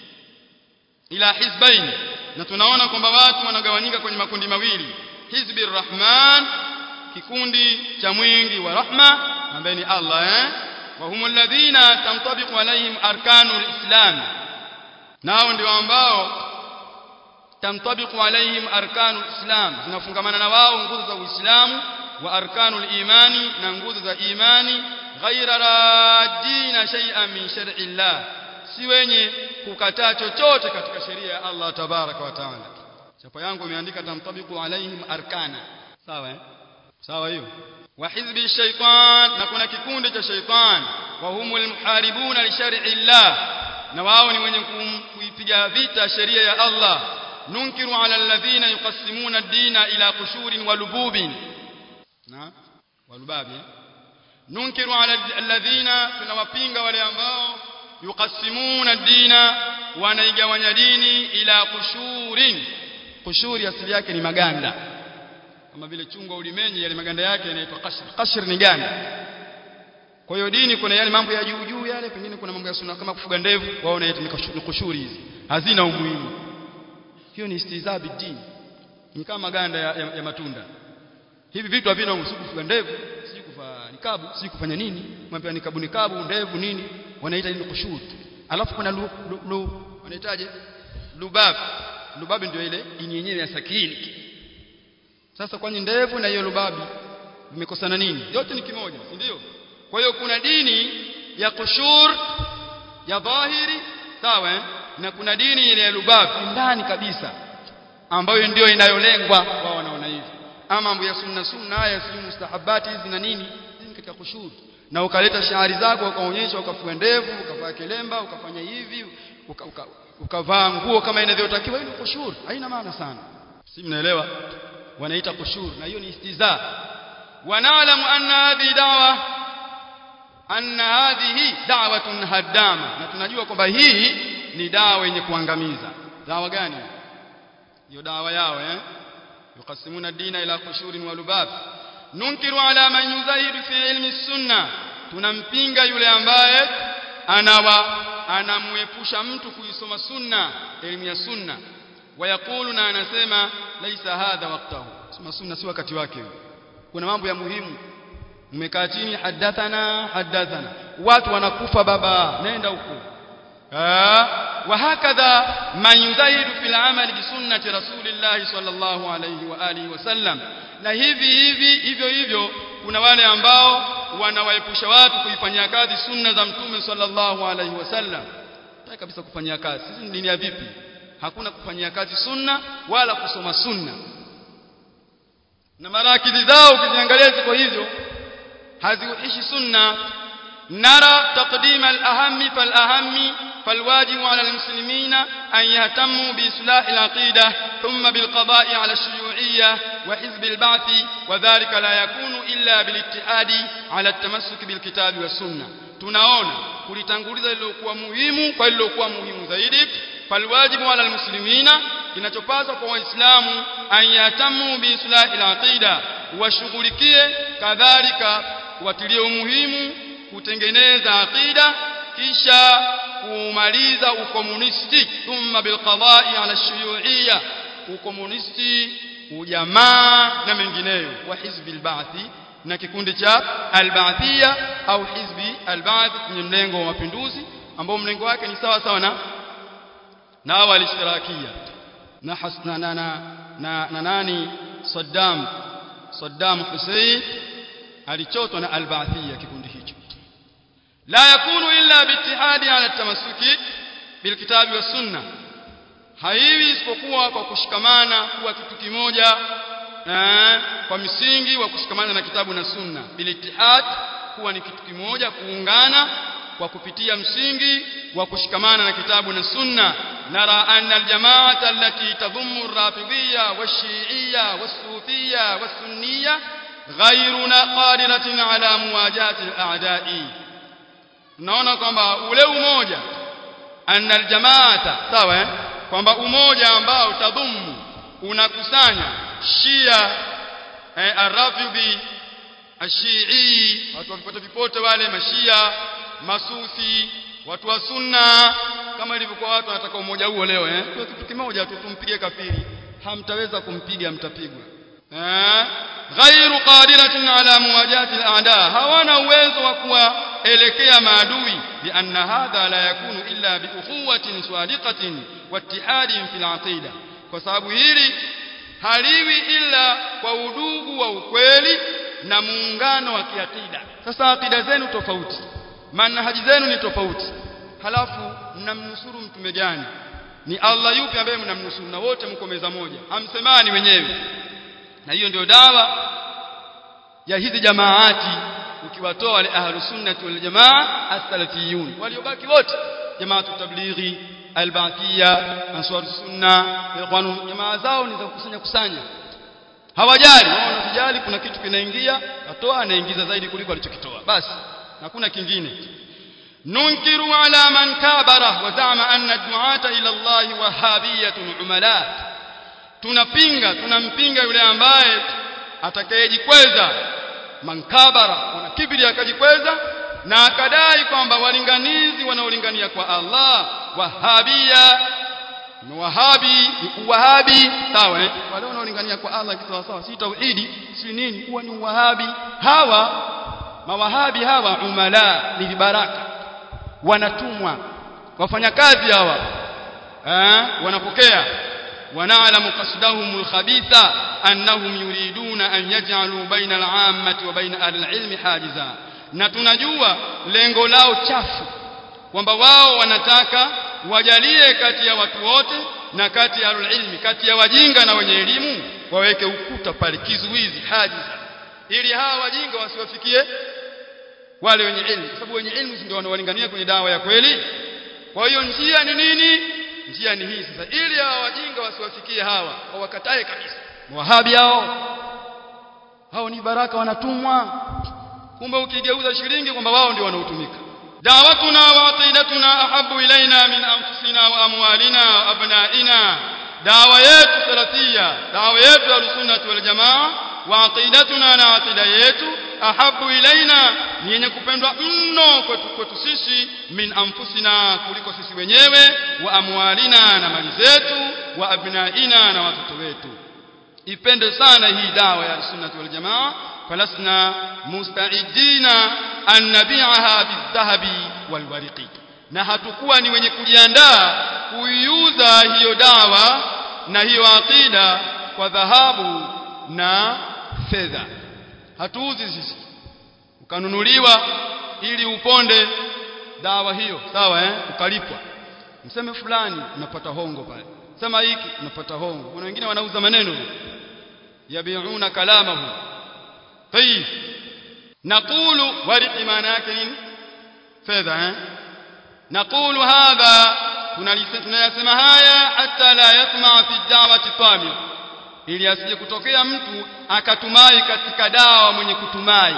ila hizbayn, na tunaona kwamba watu wanagawanyika kwenye makundi mawili, hizbi ar-rahman, kikundi cha mwingi wa rahma ambaye ni Allah eh wa humul ladhina tamtabiqu alaihim arkanul islam, nao ndio ambao tamtabiqu alaihim arkanul islam, zinafungamana na wao nguzo za Uislamu, wa arkanul imani, na nguzo za imani, ghaira radina shay'an min shar'i Allah, si wenye kukataa chochote katika sheria ya Allah tabaraka wa taala. Chapa yangu imeandika tamtabiqu alaihim arkana, sawa eh sawa hiyo. Wa hizbi shaytan, na kuna kikundi cha shaytan, wa humul muharibuna li shar'i Allah, na wao ni wenye kuipiga vita sheria ya Allah. Nunkiru ala alladhina yuqassimuna ad-dina ila qushurin wa lububin, na walubabi. Nunkiru ala alladhina, tunawapinga wale ambao yuqassimuna ad-dina, wanaigawanya dini, ila qushurin. Qushuri asili yake ni maganda, kama vile chungwa ulimenyi, yale maganda yake yanaitwa qashr. Qashr ni ganda. Kwa hiyo dini kuna yale mambo ya juu juu yale, pengine kuna mambo ya sunna kama kufuga ndevu, wao wanaita ni qushuri, hizi hazina umuhimu. Hiyo ni istizabi dini, ni kama maganda ya, ya, ya matunda. Hivi vitu havina umuhimu, kufuga ndevu, si kufa nikabu, si kufanya nini, mwambia nikabu nikabu ndevu nini, wanaita ni qushur. Alafu kuna lu, lu, lu wanaitaje lubab. Lubab ndio ile dini yenyewe ya sakini. Sasa kwani ndevu na hiyo lubabi vimekosana nini? Yote ni kimoja, si ndio? Kwa hiyo kuna dini ya qushur ya dhahiri, sawa eh? Na kuna dini ile ya lubabi ndani kabisa, ambayo ndio inayolengwa. Wao wanaona hivi, ama mambo ya sunna sunna haya si mustahabati hizi na nini, hizi katika qushur. Na ukaleta shaari zako ukaonyesha, ukafua ndevu, ukavaa kilemba, ukafanya hivi, uka, uka, ukavaa nguo kama inavyotakiwa, hiyo qushur haina maana sana, si mnaelewa? Wanaita qushur, na hiyo ni istiza. Wanaalamu anna hadhi dawa anna hadhihi da'watun haddama, na tunajua kwamba hii ni dawa yenye kuangamiza. Dawa gani hiyo? Dawa yao eh yuqasimuna ad-dina ila qushurin wa lubab. Nunkiru ala man yuzahidu fi ilmi sunna, tunampinga yule ambaye anawa anamuepusha mtu kuisoma sunna, elimu ya sunna. Wayaquluna, anasema laisa hadha waqtahu, soma sunna si wakati wake. Kuna mambo ya muhimu, mmekaa chini, hadathana hadathana, watu wanakufa baba, nenda huko. Ah, wa hakadha man yuzahidu fil amali bi sunnati rasulillah sallallahu alayhi wa alihi wasallam, na hivi hivi hivyo hivyo kuna wale ambao wanawaepusha watu kuifanyia kazi sunna za mtume sallallahu alayhi wasallam. Taka kabisa kufanyia kazi, sisi ni dini ya vipi? Hakuna kufanyia kazi sunna wala kusoma sunna, na marakidhi zao ukiziangalia ziko hivyo, haziishi sunna. نرى تقديم الأهم فالأهم فالواجب على المسلمين أن يهتموا بإصلاح العقيدة ثم بالقضاء على الشيوعية وحزب البعث وذلك لا يكون إلا بالاتحاد على التمسك بالكتاب والسنة. tunaona kulitanguliza lilokuwa muhimu kwa lilokuwa muhimu zaidi. falwajibu ala almuslimina, kinachopaswa kwa waislamu, ayatamu bi islahi alaqida, washughulikie kadhalika watilie umuhimu kutengeneza aqida kisha kumaliza ukomunisti, thumma bilqada'i ala shuyu'iyya, ukomunisti, ujamaa na mengineyo, wa hizbi alba'thi, na kikundi cha alba'thia au hizbi alba'th kwenye mlengo wa mapinduzi ambao mlengo wake ni sawa sawa na na wal-ishtirakia na hasna na na na nani Saddam Saddam Hussein alichotwa na alba'thia kikundi hicho. la yakunu illa biittihadi ala tamassuki bilkitabi was sunna, haiwi isipokuwa kwa kushikamana kuwa kitu kimoja eh, kwa misingi wa kushikamana na kitabu na sunna. Bilittihad kuwa ni kitu kimoja, kuungana kwa kupitia msingi wa kushikamana na kitabu na sunna. nara anna aljamaata allati tadhummu ar-rafidiyya wash-shi'iyya was-sufiyya was-sunniyya ghayruna qadiratin ala muwajahati al-a'da'i. naona kwamba ule umoja anna aljamaata, sawa eh? kwamba umoja ambao tadhummu unakusanya Shia eh, Arafidhi Ashii, watu wapata vipote wale mashia, masufi, watu wa sunna, kama ilivyokuwa watu wanataka umoja huo leo eh, kwa kitu kimoja tu tumpige kafiri, hamtaweza kumpiga, mtapigwa eh. ghairu qadiratin ala muwajahati al-a'da, hawana uwezo wa kuwaelekea maadui. bi anna hadha la yakunu illa bi ukhuwatin sadiqatin wa ittihadin fil aqida, kwa sababu hili haliwi ila kwa udugu wa ukweli na muungano wa kiakida. Sasa akida zenu tofauti, manhaji zenu ni tofauti, halafu mnamnusuru mtume gani? Ni Allah yupi ambaye mnamnusuru? na wote mko meza moja, hamsemani wenyewe. na hiyo ndio dawa ya hizi jamaati, ukiwatoa wale ahlus sunnah wal jamaa as-salafiyun, waliobaki wote jamaatu tablighi, al-ba'thiyya, ansar sunna, ikhwanu, jamaa zao ni za kukusanya kusanya, hawajali wao, wanatujali kuna kitu kinaingia, atoa anaingiza zaidi kuliko alichokitoa, basi hakuna kingine. nunkiru ala man kabara wa zama anna du'ata ila Allah wahabiyatun umala, tunapinga tunampinga yule ambaye atakayejikweza, mankabara, kuna kibri akajikweza na akadai kwamba walinganizi wanaolingania kwa Allah wahabia ni wahabi, ni wahabi, sawa eh? wale wanaolingania kwa Allah kisawa sawa, si tauhidi si nini, huwa ni wahabi. hawa mawahabi hawa umala, ni vibaraka, wanatumwa, wafanyakazi hawa eh, wanapokea. ونعلم قصدهم الخبيث أنهم يريدون أن يجعلوا بين العامة وبين أهل العلم حاجزا, na tunajua lengo lao chafu kwamba wao wanataka wajalie kati ya watu wote na kati ya ahlul ilmi, kati ya wajinga na wenye elimu, waweke ukuta pale, kizuizi, hajiza, ili hawa wajinga wasiwafikie wale wenye elimu, kwa sababu wenye elimu ndio wanawalingania kwenye dawa ya kweli. Kwa hiyo njia ni nini? Njia ni hii sasa, ili hawa wajinga wasiwafikie hawa, wawakatae kabisa. Wahabi hao hao ni baraka, wanatumwa, kumbe ukigeuza shilingi kwamba wao ndio wanaotumika. da'watuna wa aqidatuna ahabbu ilaina min anfusina wa amwalina wa abnaina, dawa yetu salafia, dawa yetu al-sunnah wal jamaa, wa aqidatuna, na aqida yetu, ahabbu ilaina, ni yenye kupendwa mno kwetu kwetu sisi, min anfusina, kuliko sisi wenyewe, wa amwalina, na mali zetu, wa abnaina, na watoto wetu. ipende sana hii dawa ya sunnah wal jamaa. falasna musta'idina an nabi'aha bidhahabi wal wariqi, na hatakuwa ni wenye kujiandaa kuiuza hiyo dawa na hiyo aqida kwa dhahabu na fedha. Hatuuzi sisi, ukanunuliwa ili uponde dawa hiyo, sawa eh, ukalipwa, mseme fulani unapata hongo pale, sema hiki unapata hongo. Kuna wengine wanauza maneno, yabiuna kalamahu. Tayib, naqulu wariqi, maana yake nini? fedha eh naqulu hadha tunayasema haya hata la yatma fi da'wati tamir ili asije kutokea mtu akatumai katika dawa mwenye kutumai.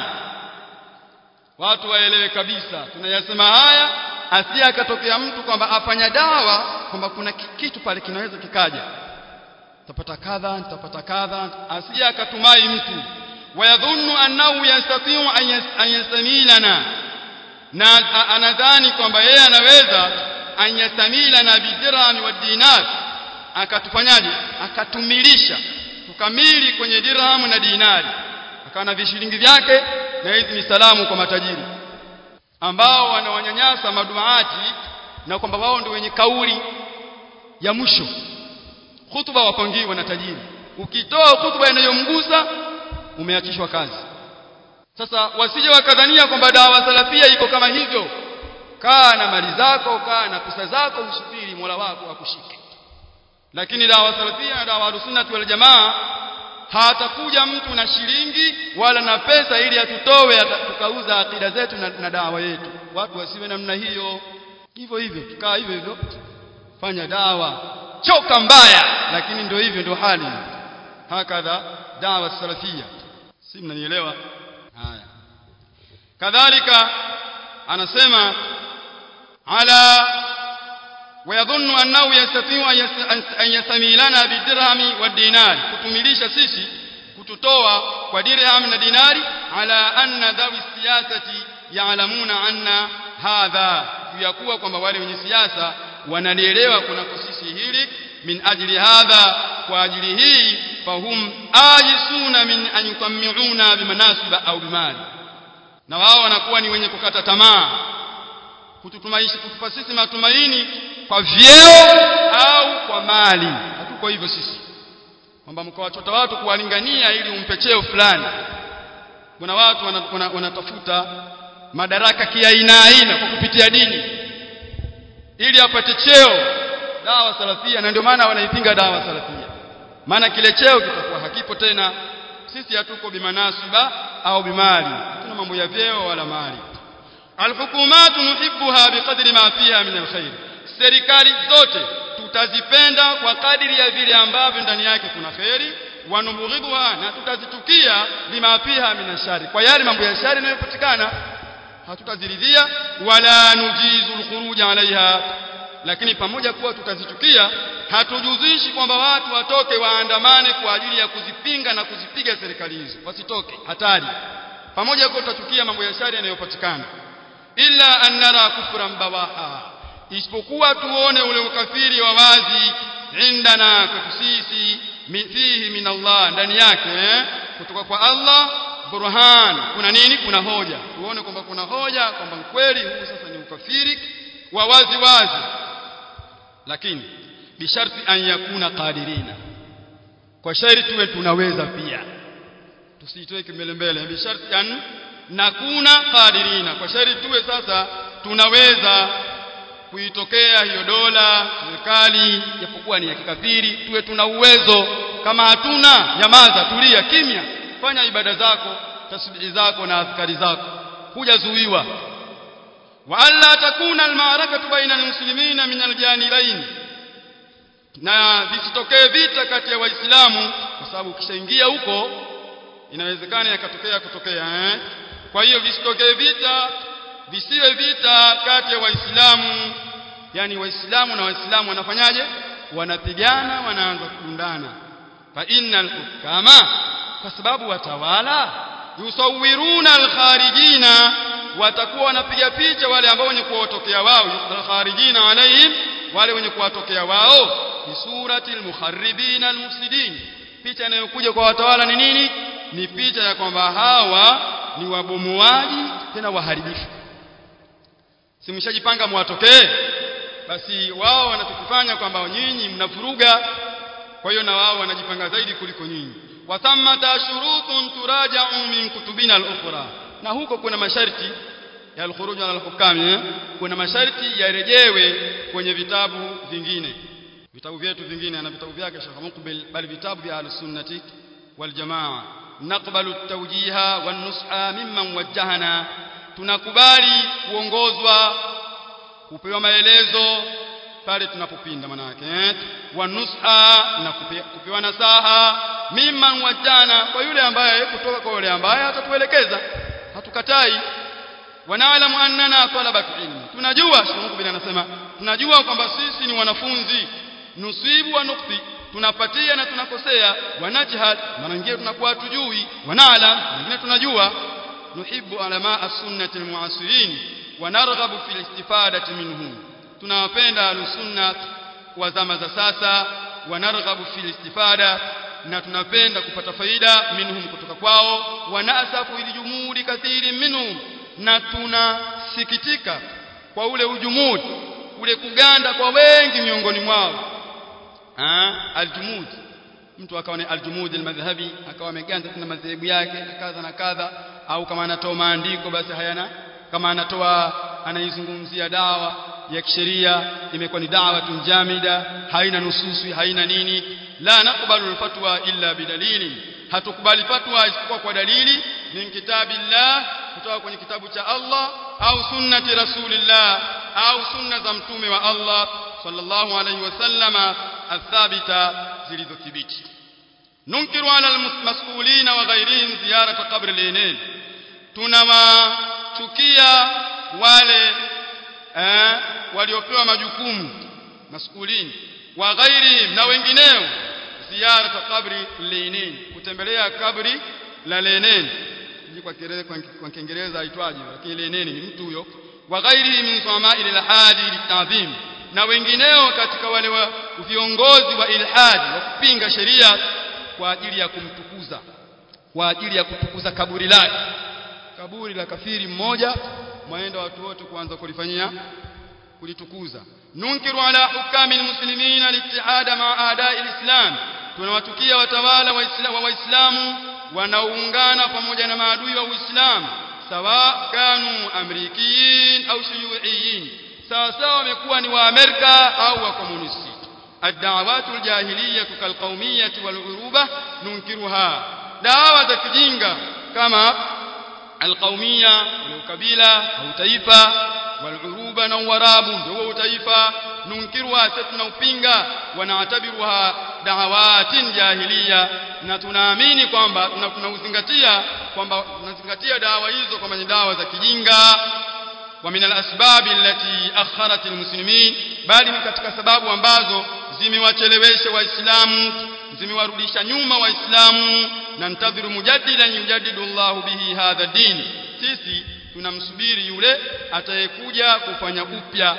Watu waelewe kabisa tunayasema haya asije akatokea mtu kwamba afanya dawa kwamba kuna kitu pale kinaweza kikaja tapata kadha nitapata kadha, asije akatumai mtu wayadhunnu annahu yastati'u an yastamilana, na anadhani kwamba yeye anaweza an yastamilana bidirham wa dinar, akatufanyaje akatumilisha tukamili kwenye dirham na dinari, akawa na vishilingi vyake na hizi ni salamu kwa matajiri ambao wanawanyanyasa maduaati na kwamba wao ndio wenye kauli ya mwisho. Hutuba wapangiwa na tajiri, ukitoa hutuba inayomgusa umeachishwa kazi. Sasa wasije wakadhania kwamba dawa salafia iko kama hivyo. Kaa na mali zako, kaa na pesa zako, usubiri Mola wako akushike. Lakini dawa salafia na dawa sunnah wal jamaa hatakuja mtu na shilingi wala na pesa ili atutowe tukauza akida zetu na, na dawa yetu. Watu wasiwe namna hiyo. Hivyo hivyo tukaa hivyo hivyo fanya dawa choka mbaya, lakini ndio hivyo ndio hali. Hakadha dawa salafia. Si mnanielewa? Haya. Kadhalika anasema ala wayadhunnu annahu yastati'u an yasamilana bidirhami wa dinar, kutumilisha sisi kututoa kwa dirham na dinari, ala anna dhawi siyasati ya'lamuna anna hadha, yakuwa kwamba wale wenye siasa wanalielewa kuna sisi hili, min ajli hadha, kwa ajili hii fahum ajisuna min an yutammi'una bimanasiba au bimali, na wao wanakuwa ni wenye kukata tamaa kututumaisha kutupa sisi matumaini kwa vyeo au kwa mali. Hatuko hivyo sisi kwamba mkawachota watu kuwalingania ili umpe cheo fulani. Kuna watu wanatafuta madaraka kiaina aina kwa kupitia dini ili apate cheo. Dawa salafia, na ndio maana wanaipinga dawa salafia, maana kile cheo kitakuwa hakipo tena. Sisi hatuko bimanasiba au bimali, hatuna mambo ya vyeo wala mali. Alhukumat nuhibbuha biqadri ma fiha min alkhair, serikali zote tutazipenda kwa kadiri ya vile ambavyo ndani yake kuna khairi, wa nubghidha, na tutazitukia bima fiha min ashari, kwa yale mambo ya shari yanayopatikana hatutaziridhia. Wala nujizu alkhuruj alaiha, lakini pamoja kuwa tutazichukia hatujuzishi kwamba watu watoke waandamane kwa ajili ya kuzipinga na kuzipiga serikali hizo, wasitoke, hatari. Pamoja kuwa tutachukia mambo ya shari yanayopatikana, illa an nara kufran bawaha, isipokuwa tuone ule ukafiri wa wazi, indana kutusisi fihi min Allah, ndani yake eh? kutoka kwa Allah burhan, kuna nini? Kuna hoja. Tuone kwamba kuna hoja kwamba kweli huu sasa ni ukafiri wa wazi wazi, lakini bisharti an yakuna qadirina, kwa sharti tuwe tunaweza pia, tusitoke mbele mbele. Bisharti an nakuna qadirina, kwa sharti tuwe sasa tunaweza kuitokea hiyo dola serikali japokuwa ni ya kikafiri, tuwe tuna uwezo. Kama hatuna, nyamaza, tulia kimya, fanya ibada zako, tasbihi zako na adhkari zako, hujazuiwa. Wa alla takuna almarakatu baina almuslimina min aljanibain, na visitokee vita kati ya waislamu, kwa sababu ukishaingia huko inawezekana yakatokea kutokea eh? Kwa hiyo visitokee vita, visiwe vita kati ya waislamu, yani waislamu na waislamu wanafanyaje? Wanapigana, wanaanza kundana. Fa innal hukama, kwa sababu watawala yusawiruna alkharijina, watakuwa wanapiga picha wale ambao wenye kuwatokea wao, alkharijina alaihim, wale wenye kuwatokea wao, ni surati almukharribina almufsidin. Picha inayokuja kwa watawala ni nini? Ni picha ya kwamba hawa ni wabomoaji tena waharibifu. Si mshajipanga muwatokee, basi wao wanachokifanya kwamba nyinyi mnavuruga, kwa hiyo na wao wanajipanga zaidi kuliko nyinyi. Wa thamata shurutun turaja'u min kutubina al-ukhra, na huko kuna masharti ya al-khuruj ala al-hukam eh? Kuna masharti yarejewe kwenye vitabu vingine, vitabu vyetu vingine na vitabu vyake Sheikh Muqbil, bali vitabu vya al-sunnati wal jamaa. Naqbalu at-tawjiha wan nusha mimman wajjahana, tunakubali kuongozwa kupewa maelezo pale tunapopinda maana yake eh wa nusha na kupewa nasaha mimman wajana kwa yule ambaye kutoka kwa yule ambaye atatuelekeza hatukatai wanaalamu annana talabatu ilmi tunajua Sheikh bin anasema tunajua kwamba sisi ni wanafunzi nusibu wa nukti tunapatia na tunakosea wanajihad mara nyingine tunakuwa tujui wanaalam nyingine tunajua nuhibbu alama as-sunnati al-mu'asirin wa narghabu fil istifadati minhum tunawapenda al-sunnah wa zama za sasa wa narghabu fil istifada na tunapenda kupata faida minhum kutoka kwao wa nasafu ilijumudi kathiri minhum na tunasikitika kwa ule ujumudi ule kuganda kwa wengi miongoni mwao ah aljumud mtu akawa ni aljumud almadhhabi akawa ameganda tuna madhehebu yake kadha na kadha au kama anatoa maandiko basi hayana kama anatoa anaizungumzia dawa ya kisheria imekuwa ni dawa tunjamida haina nususi haina nini la nakubali alfatwa illa bidalili hatukubali fatwa isipokuwa kwa dalili min kitabillah kutoka kwenye kitabu cha Allah au sunnati rasulillah au sunna za mtume wa Allah sallallahu alayhi wasallama athabita zilizothibiti nunkiru ala almas'ulin wa ghayrihim ziyarata qabr al-ainain tunawachukia wale eh waliopewa majukumu mas'ulin wa ghayrihim na wengineo ziyarata qabri al-ainain kutembelea kabri la al-ainain kwa Kiingereza kwa Kiingereza aitwaje lakini al-ainain ni mtu huyo wa ghayrihim min sama'il al-hadi litadhim na wengineo katika wale wa viongozi wa ilhadi wa kupinga sheria kwa ajili ya kumtukuza kwa ajili ya kutukuza kaburi lake kaburi la kafiri mmoja mwaenda watu wote kuanza kulifanyia kulitukuza nunkiru ala hukami almuslimina al-ittihad ma'a a'da'i al-islam tunawatukia watawala wa waislamu wanaoungana pamoja na maadui wa Uislamu sawa kanu amrikiyin au shuyuiyin sawa sawa wamekuwa ni wa Amerika au wa komunisti ad-da'awatu al-jahiliyyah kal-qawmiyyah wal-urubah nunkiruha dawa za kijinga kama al-qawmiyya wal-kabila au taifa wal-uruba na warabu ndio taifa nunkiruha tunaupinga wanaatabiruha da'awatin jahiliya na tunaamini kwamba tunauzingatia kwamba tunazingatia dawa hizo kama ni dawa za kijinga wa min al-asbab allati akharat al-muslimin bali katika sababu ambazo zimewachelewesha waislamu zimewarudisha nyuma waislamu na ntadhiru mujaddidan yujaddidu Allah bihi hadha din sisi tunamsubiri yule atayekuja kufanya upya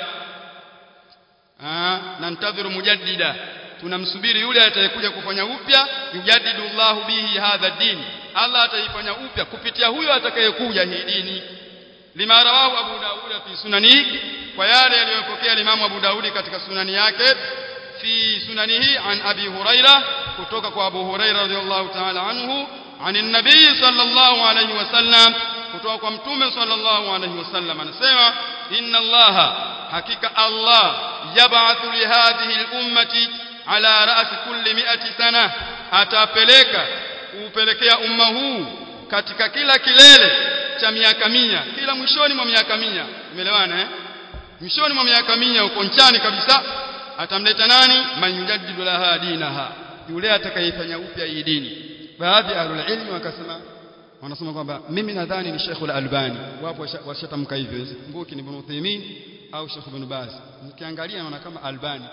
ah na ntadhiru mujaddida tunamsubiri yule atayekuja kufanya upya yujaddidu Allah bihi hadha din Allah ataifanya upya kupitia huyo atakayekuja hii dini lima rawahu Abu Daud fi sunani kwa yale aliyopokea Imam Abu Daudi katika sunani yake fi sunanihi an Abi Huraira kutoka kwa Abu Huraira radhiyallahu ta'ala anhu an an-nabii sallallahu alayhi wasallam kutoka kwa mtume sallallahu alayhi wasallam anasema inna Allah hakika Allah yab'athu li hadhihi al-ummati ala ra's kulli mi'ati sana atapeleka upelekea umma huu katika kila kilele cha miaka mia kila mwishoni mwa miaka mia umeelewana eh mwishoni mwa miaka mia uko nchani kabisa atamleta nani man yujaddidu laha dinaha yule atakayefanya upya hii dini baadhi ya ahlul ilmi wakasema wanasema kwamba mimi nadhani ni Sheikh al-Albani wapo washatamka hivyo kumbuki ni Ibn Uthaymeen au Sheikh Ibn Baz nikiangalia naona kama Albani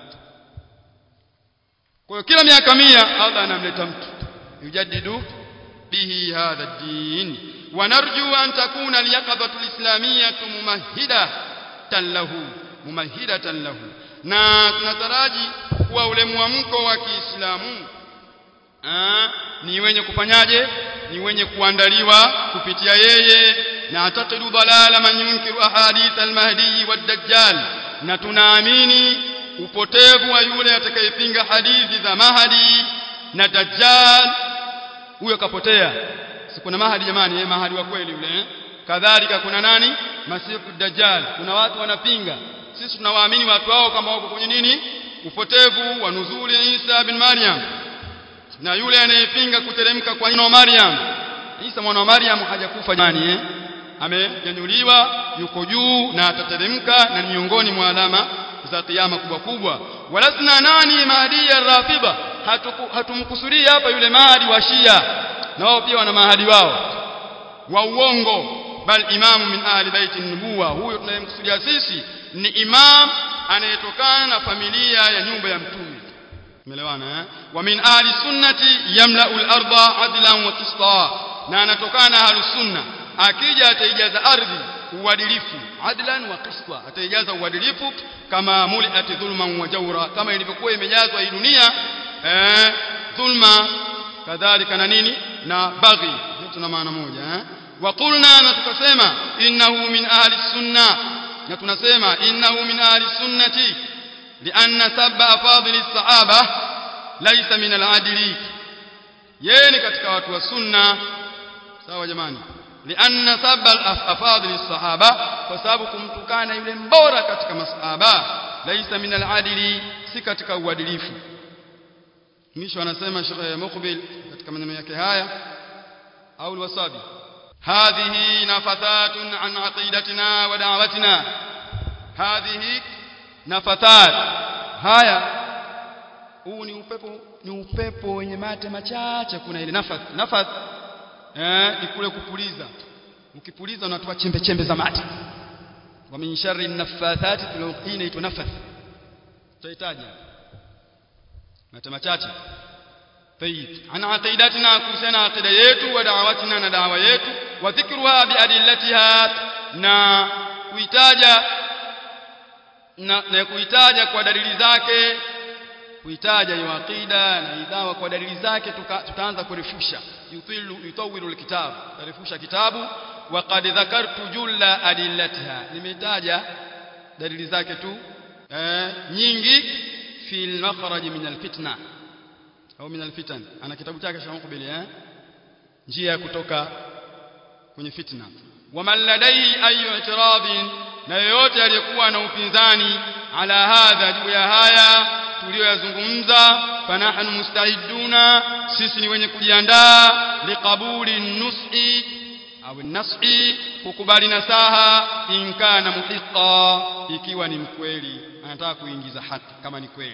kwa hiyo kila miaka mia Allah anamleta mtu yujaddidu bihi hadha ad-din wa narju an takuna al-yaqadatu al-islamiyyah mumahhidatan lahu mumahhidatan lahu na tunataraji kuwa ule muamko wa Kiislamu ah ni wenye kufanyaje ni wenye kuandaliwa kupitia yeye na atatidu dalala man yunkiru ahadith al-mahdi wad-dajjal na tunaamini upotevu wa yule atakayepinga hadithi za mahdi na dajjal huyo kapotea si kuna mahdi jamani yeye mahdi wa kweli yule eh? kadhalika kuna nani masihu dajjal kuna watu wanapinga sisi tunawaamini watu hao kama wako kwenye nini upotevu wa nuzuli Isa bin Maryam na yule anayepinga kuteremka kwa ino Maryam Isa mwana wa Maryam hajakufa jamani eh amenyanyuliwa, yuko juu na atateremka, na miongoni mwa alama za kiyama kubwa kubwa. Walasna nani mahdi ar-rafida, hatumkusudi hapa yule mahdi wa Shia, nao pia wana mahdi wao wa uongo, bal imamu min ahli baiti nubuwa. Huyo tunayemkusudia sisi ni imam anayetokana na familia ya nyumba ya mtume. Umeelewana eh? Wa min ahli sunnati yamla'u al-ardha adlan wa qista, na anatokana ahli sunna, akija ataijaza ardhi uadilifu, adlan wa qista, ataijaza uadilifu kama muliat dhulman wa jawra, kama ilivyokuwa imejazwa hii dunia eh dhulma kadhalika na nini na baghi, tuna maana moja eh. Wa qulna, na tukasema innahu min ahli sunna, na tunasema innahu min ahli sunnati lianna sabba afadhili as-sahaba laysa min al-adli, yeye ni katika watu wa sunna. Sawa jamani, lianna sabba afadhili as-sahaba, kwa sababu kumtukana yule mbora katika masahaba, laysa min al-adli, si katika uadilifu. Mwisho anasema Sheikh Muqbil katika maneno yake haya au al-Wasabi, hadhihi nafathatun an aqidatina wa da'watina, hadhihi nafathat, haya huu ni upepo, ni upepo wenye mate machache. Kuna ile nafath, nafath eh ni kule kupuliza, ukipuliza unatoa chembe chembe za mate. Wa min sharri nafathati, hii inaitwa nafath, tutahitaji mate machache. Tayyib, ana aqidatina, kusana aqida yetu, wa da'watina, na da'wa yetu, wa dhikruha bi adillatiha, na kuitaja na, na kuitaja kwa dalili zake, kuitaja hiyo aqida na idawa kwa dalili zake. Tuka, tutaanza kurefusha yutilu yutawilu alkitab, tarefusha kitabu. Wa qad dhakartu julla adillatiha, nimetaja dalili zake tu eh nyingi, fil makhraj min alfitna au min alfitan, ana kitabu chake cha Muqbil eh njia ya kutoka kwenye fitna. Wa man ladai ayu i'tiradin, na yoyote aliyekuwa na upinzani ala hadha, juu ya haya tuliyoyazungumza, fanahnu musta'iduna, sisi ni wenye kujiandaa, liqabuli nusi au nasi, kukubali nasaha, in kana muhiqqa, ikiwa ni mkweli, anataka kuingiza haki kama ni kweli.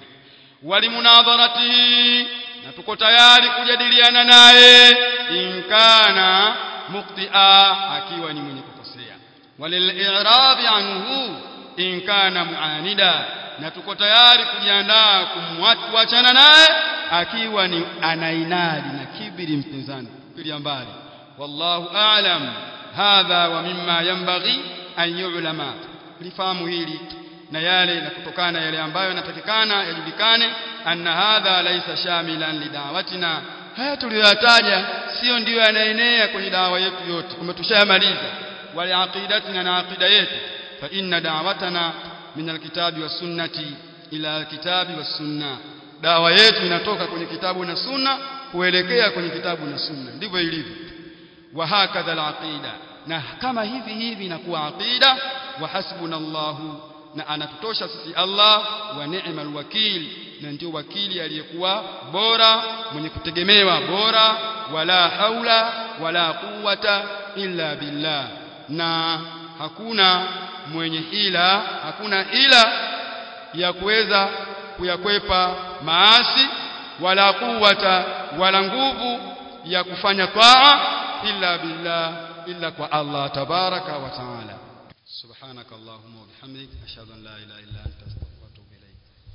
Walimunadharatihi, na tuko tayari kujadiliana naye, in kana muqti'a, akiwa ni mwenye kukosea. Walil-i'rabi anhu in kana mu'anida, na tuko tayari kujiandaa kumwachana naye akiwa ni anainadi na kibiri, mpinzani pili mbali. Wallahu a'lam. Hadha wa mimma yanbaghi an yu'lama, lifahamu hili na yale, na kutokana yale ambayo yanatakikana yajulikane, anna hadha laysa shamilan lidawatina, haya tuliyotaja sio ndio yanaenea kwenye dawa yetu yote, umetushamaliza. Wala aqidatina, na aqida yetu, fa inna da'watana min alkitabi was sunnati ila alkitabi was sunna, dawa yetu inatoka kwenye kitabu na sunna kuelekea kwenye kitabu na sunna, ndivyo ilivyo. Wa hakadha alaqida, na kama hivi hivi inakuwa aqida. Wa hasbunallahu, na anatutosha sisi Allah, wa ni'mal wakil, na ndio wakili aliyekuwa bora, mwenye kutegemewa bora. Wala haula wala quwwata illa billah, na hakuna mwenye hila, hakuna hila ya kuweza kuyakwepa maasi, wala quwwata, wala nguvu ya kufanya taa, illa billah, illa kwa Allah tabaraka wa taala. Subhanakallahumma wa bihamdik, ashhadu an la ilaha illa anta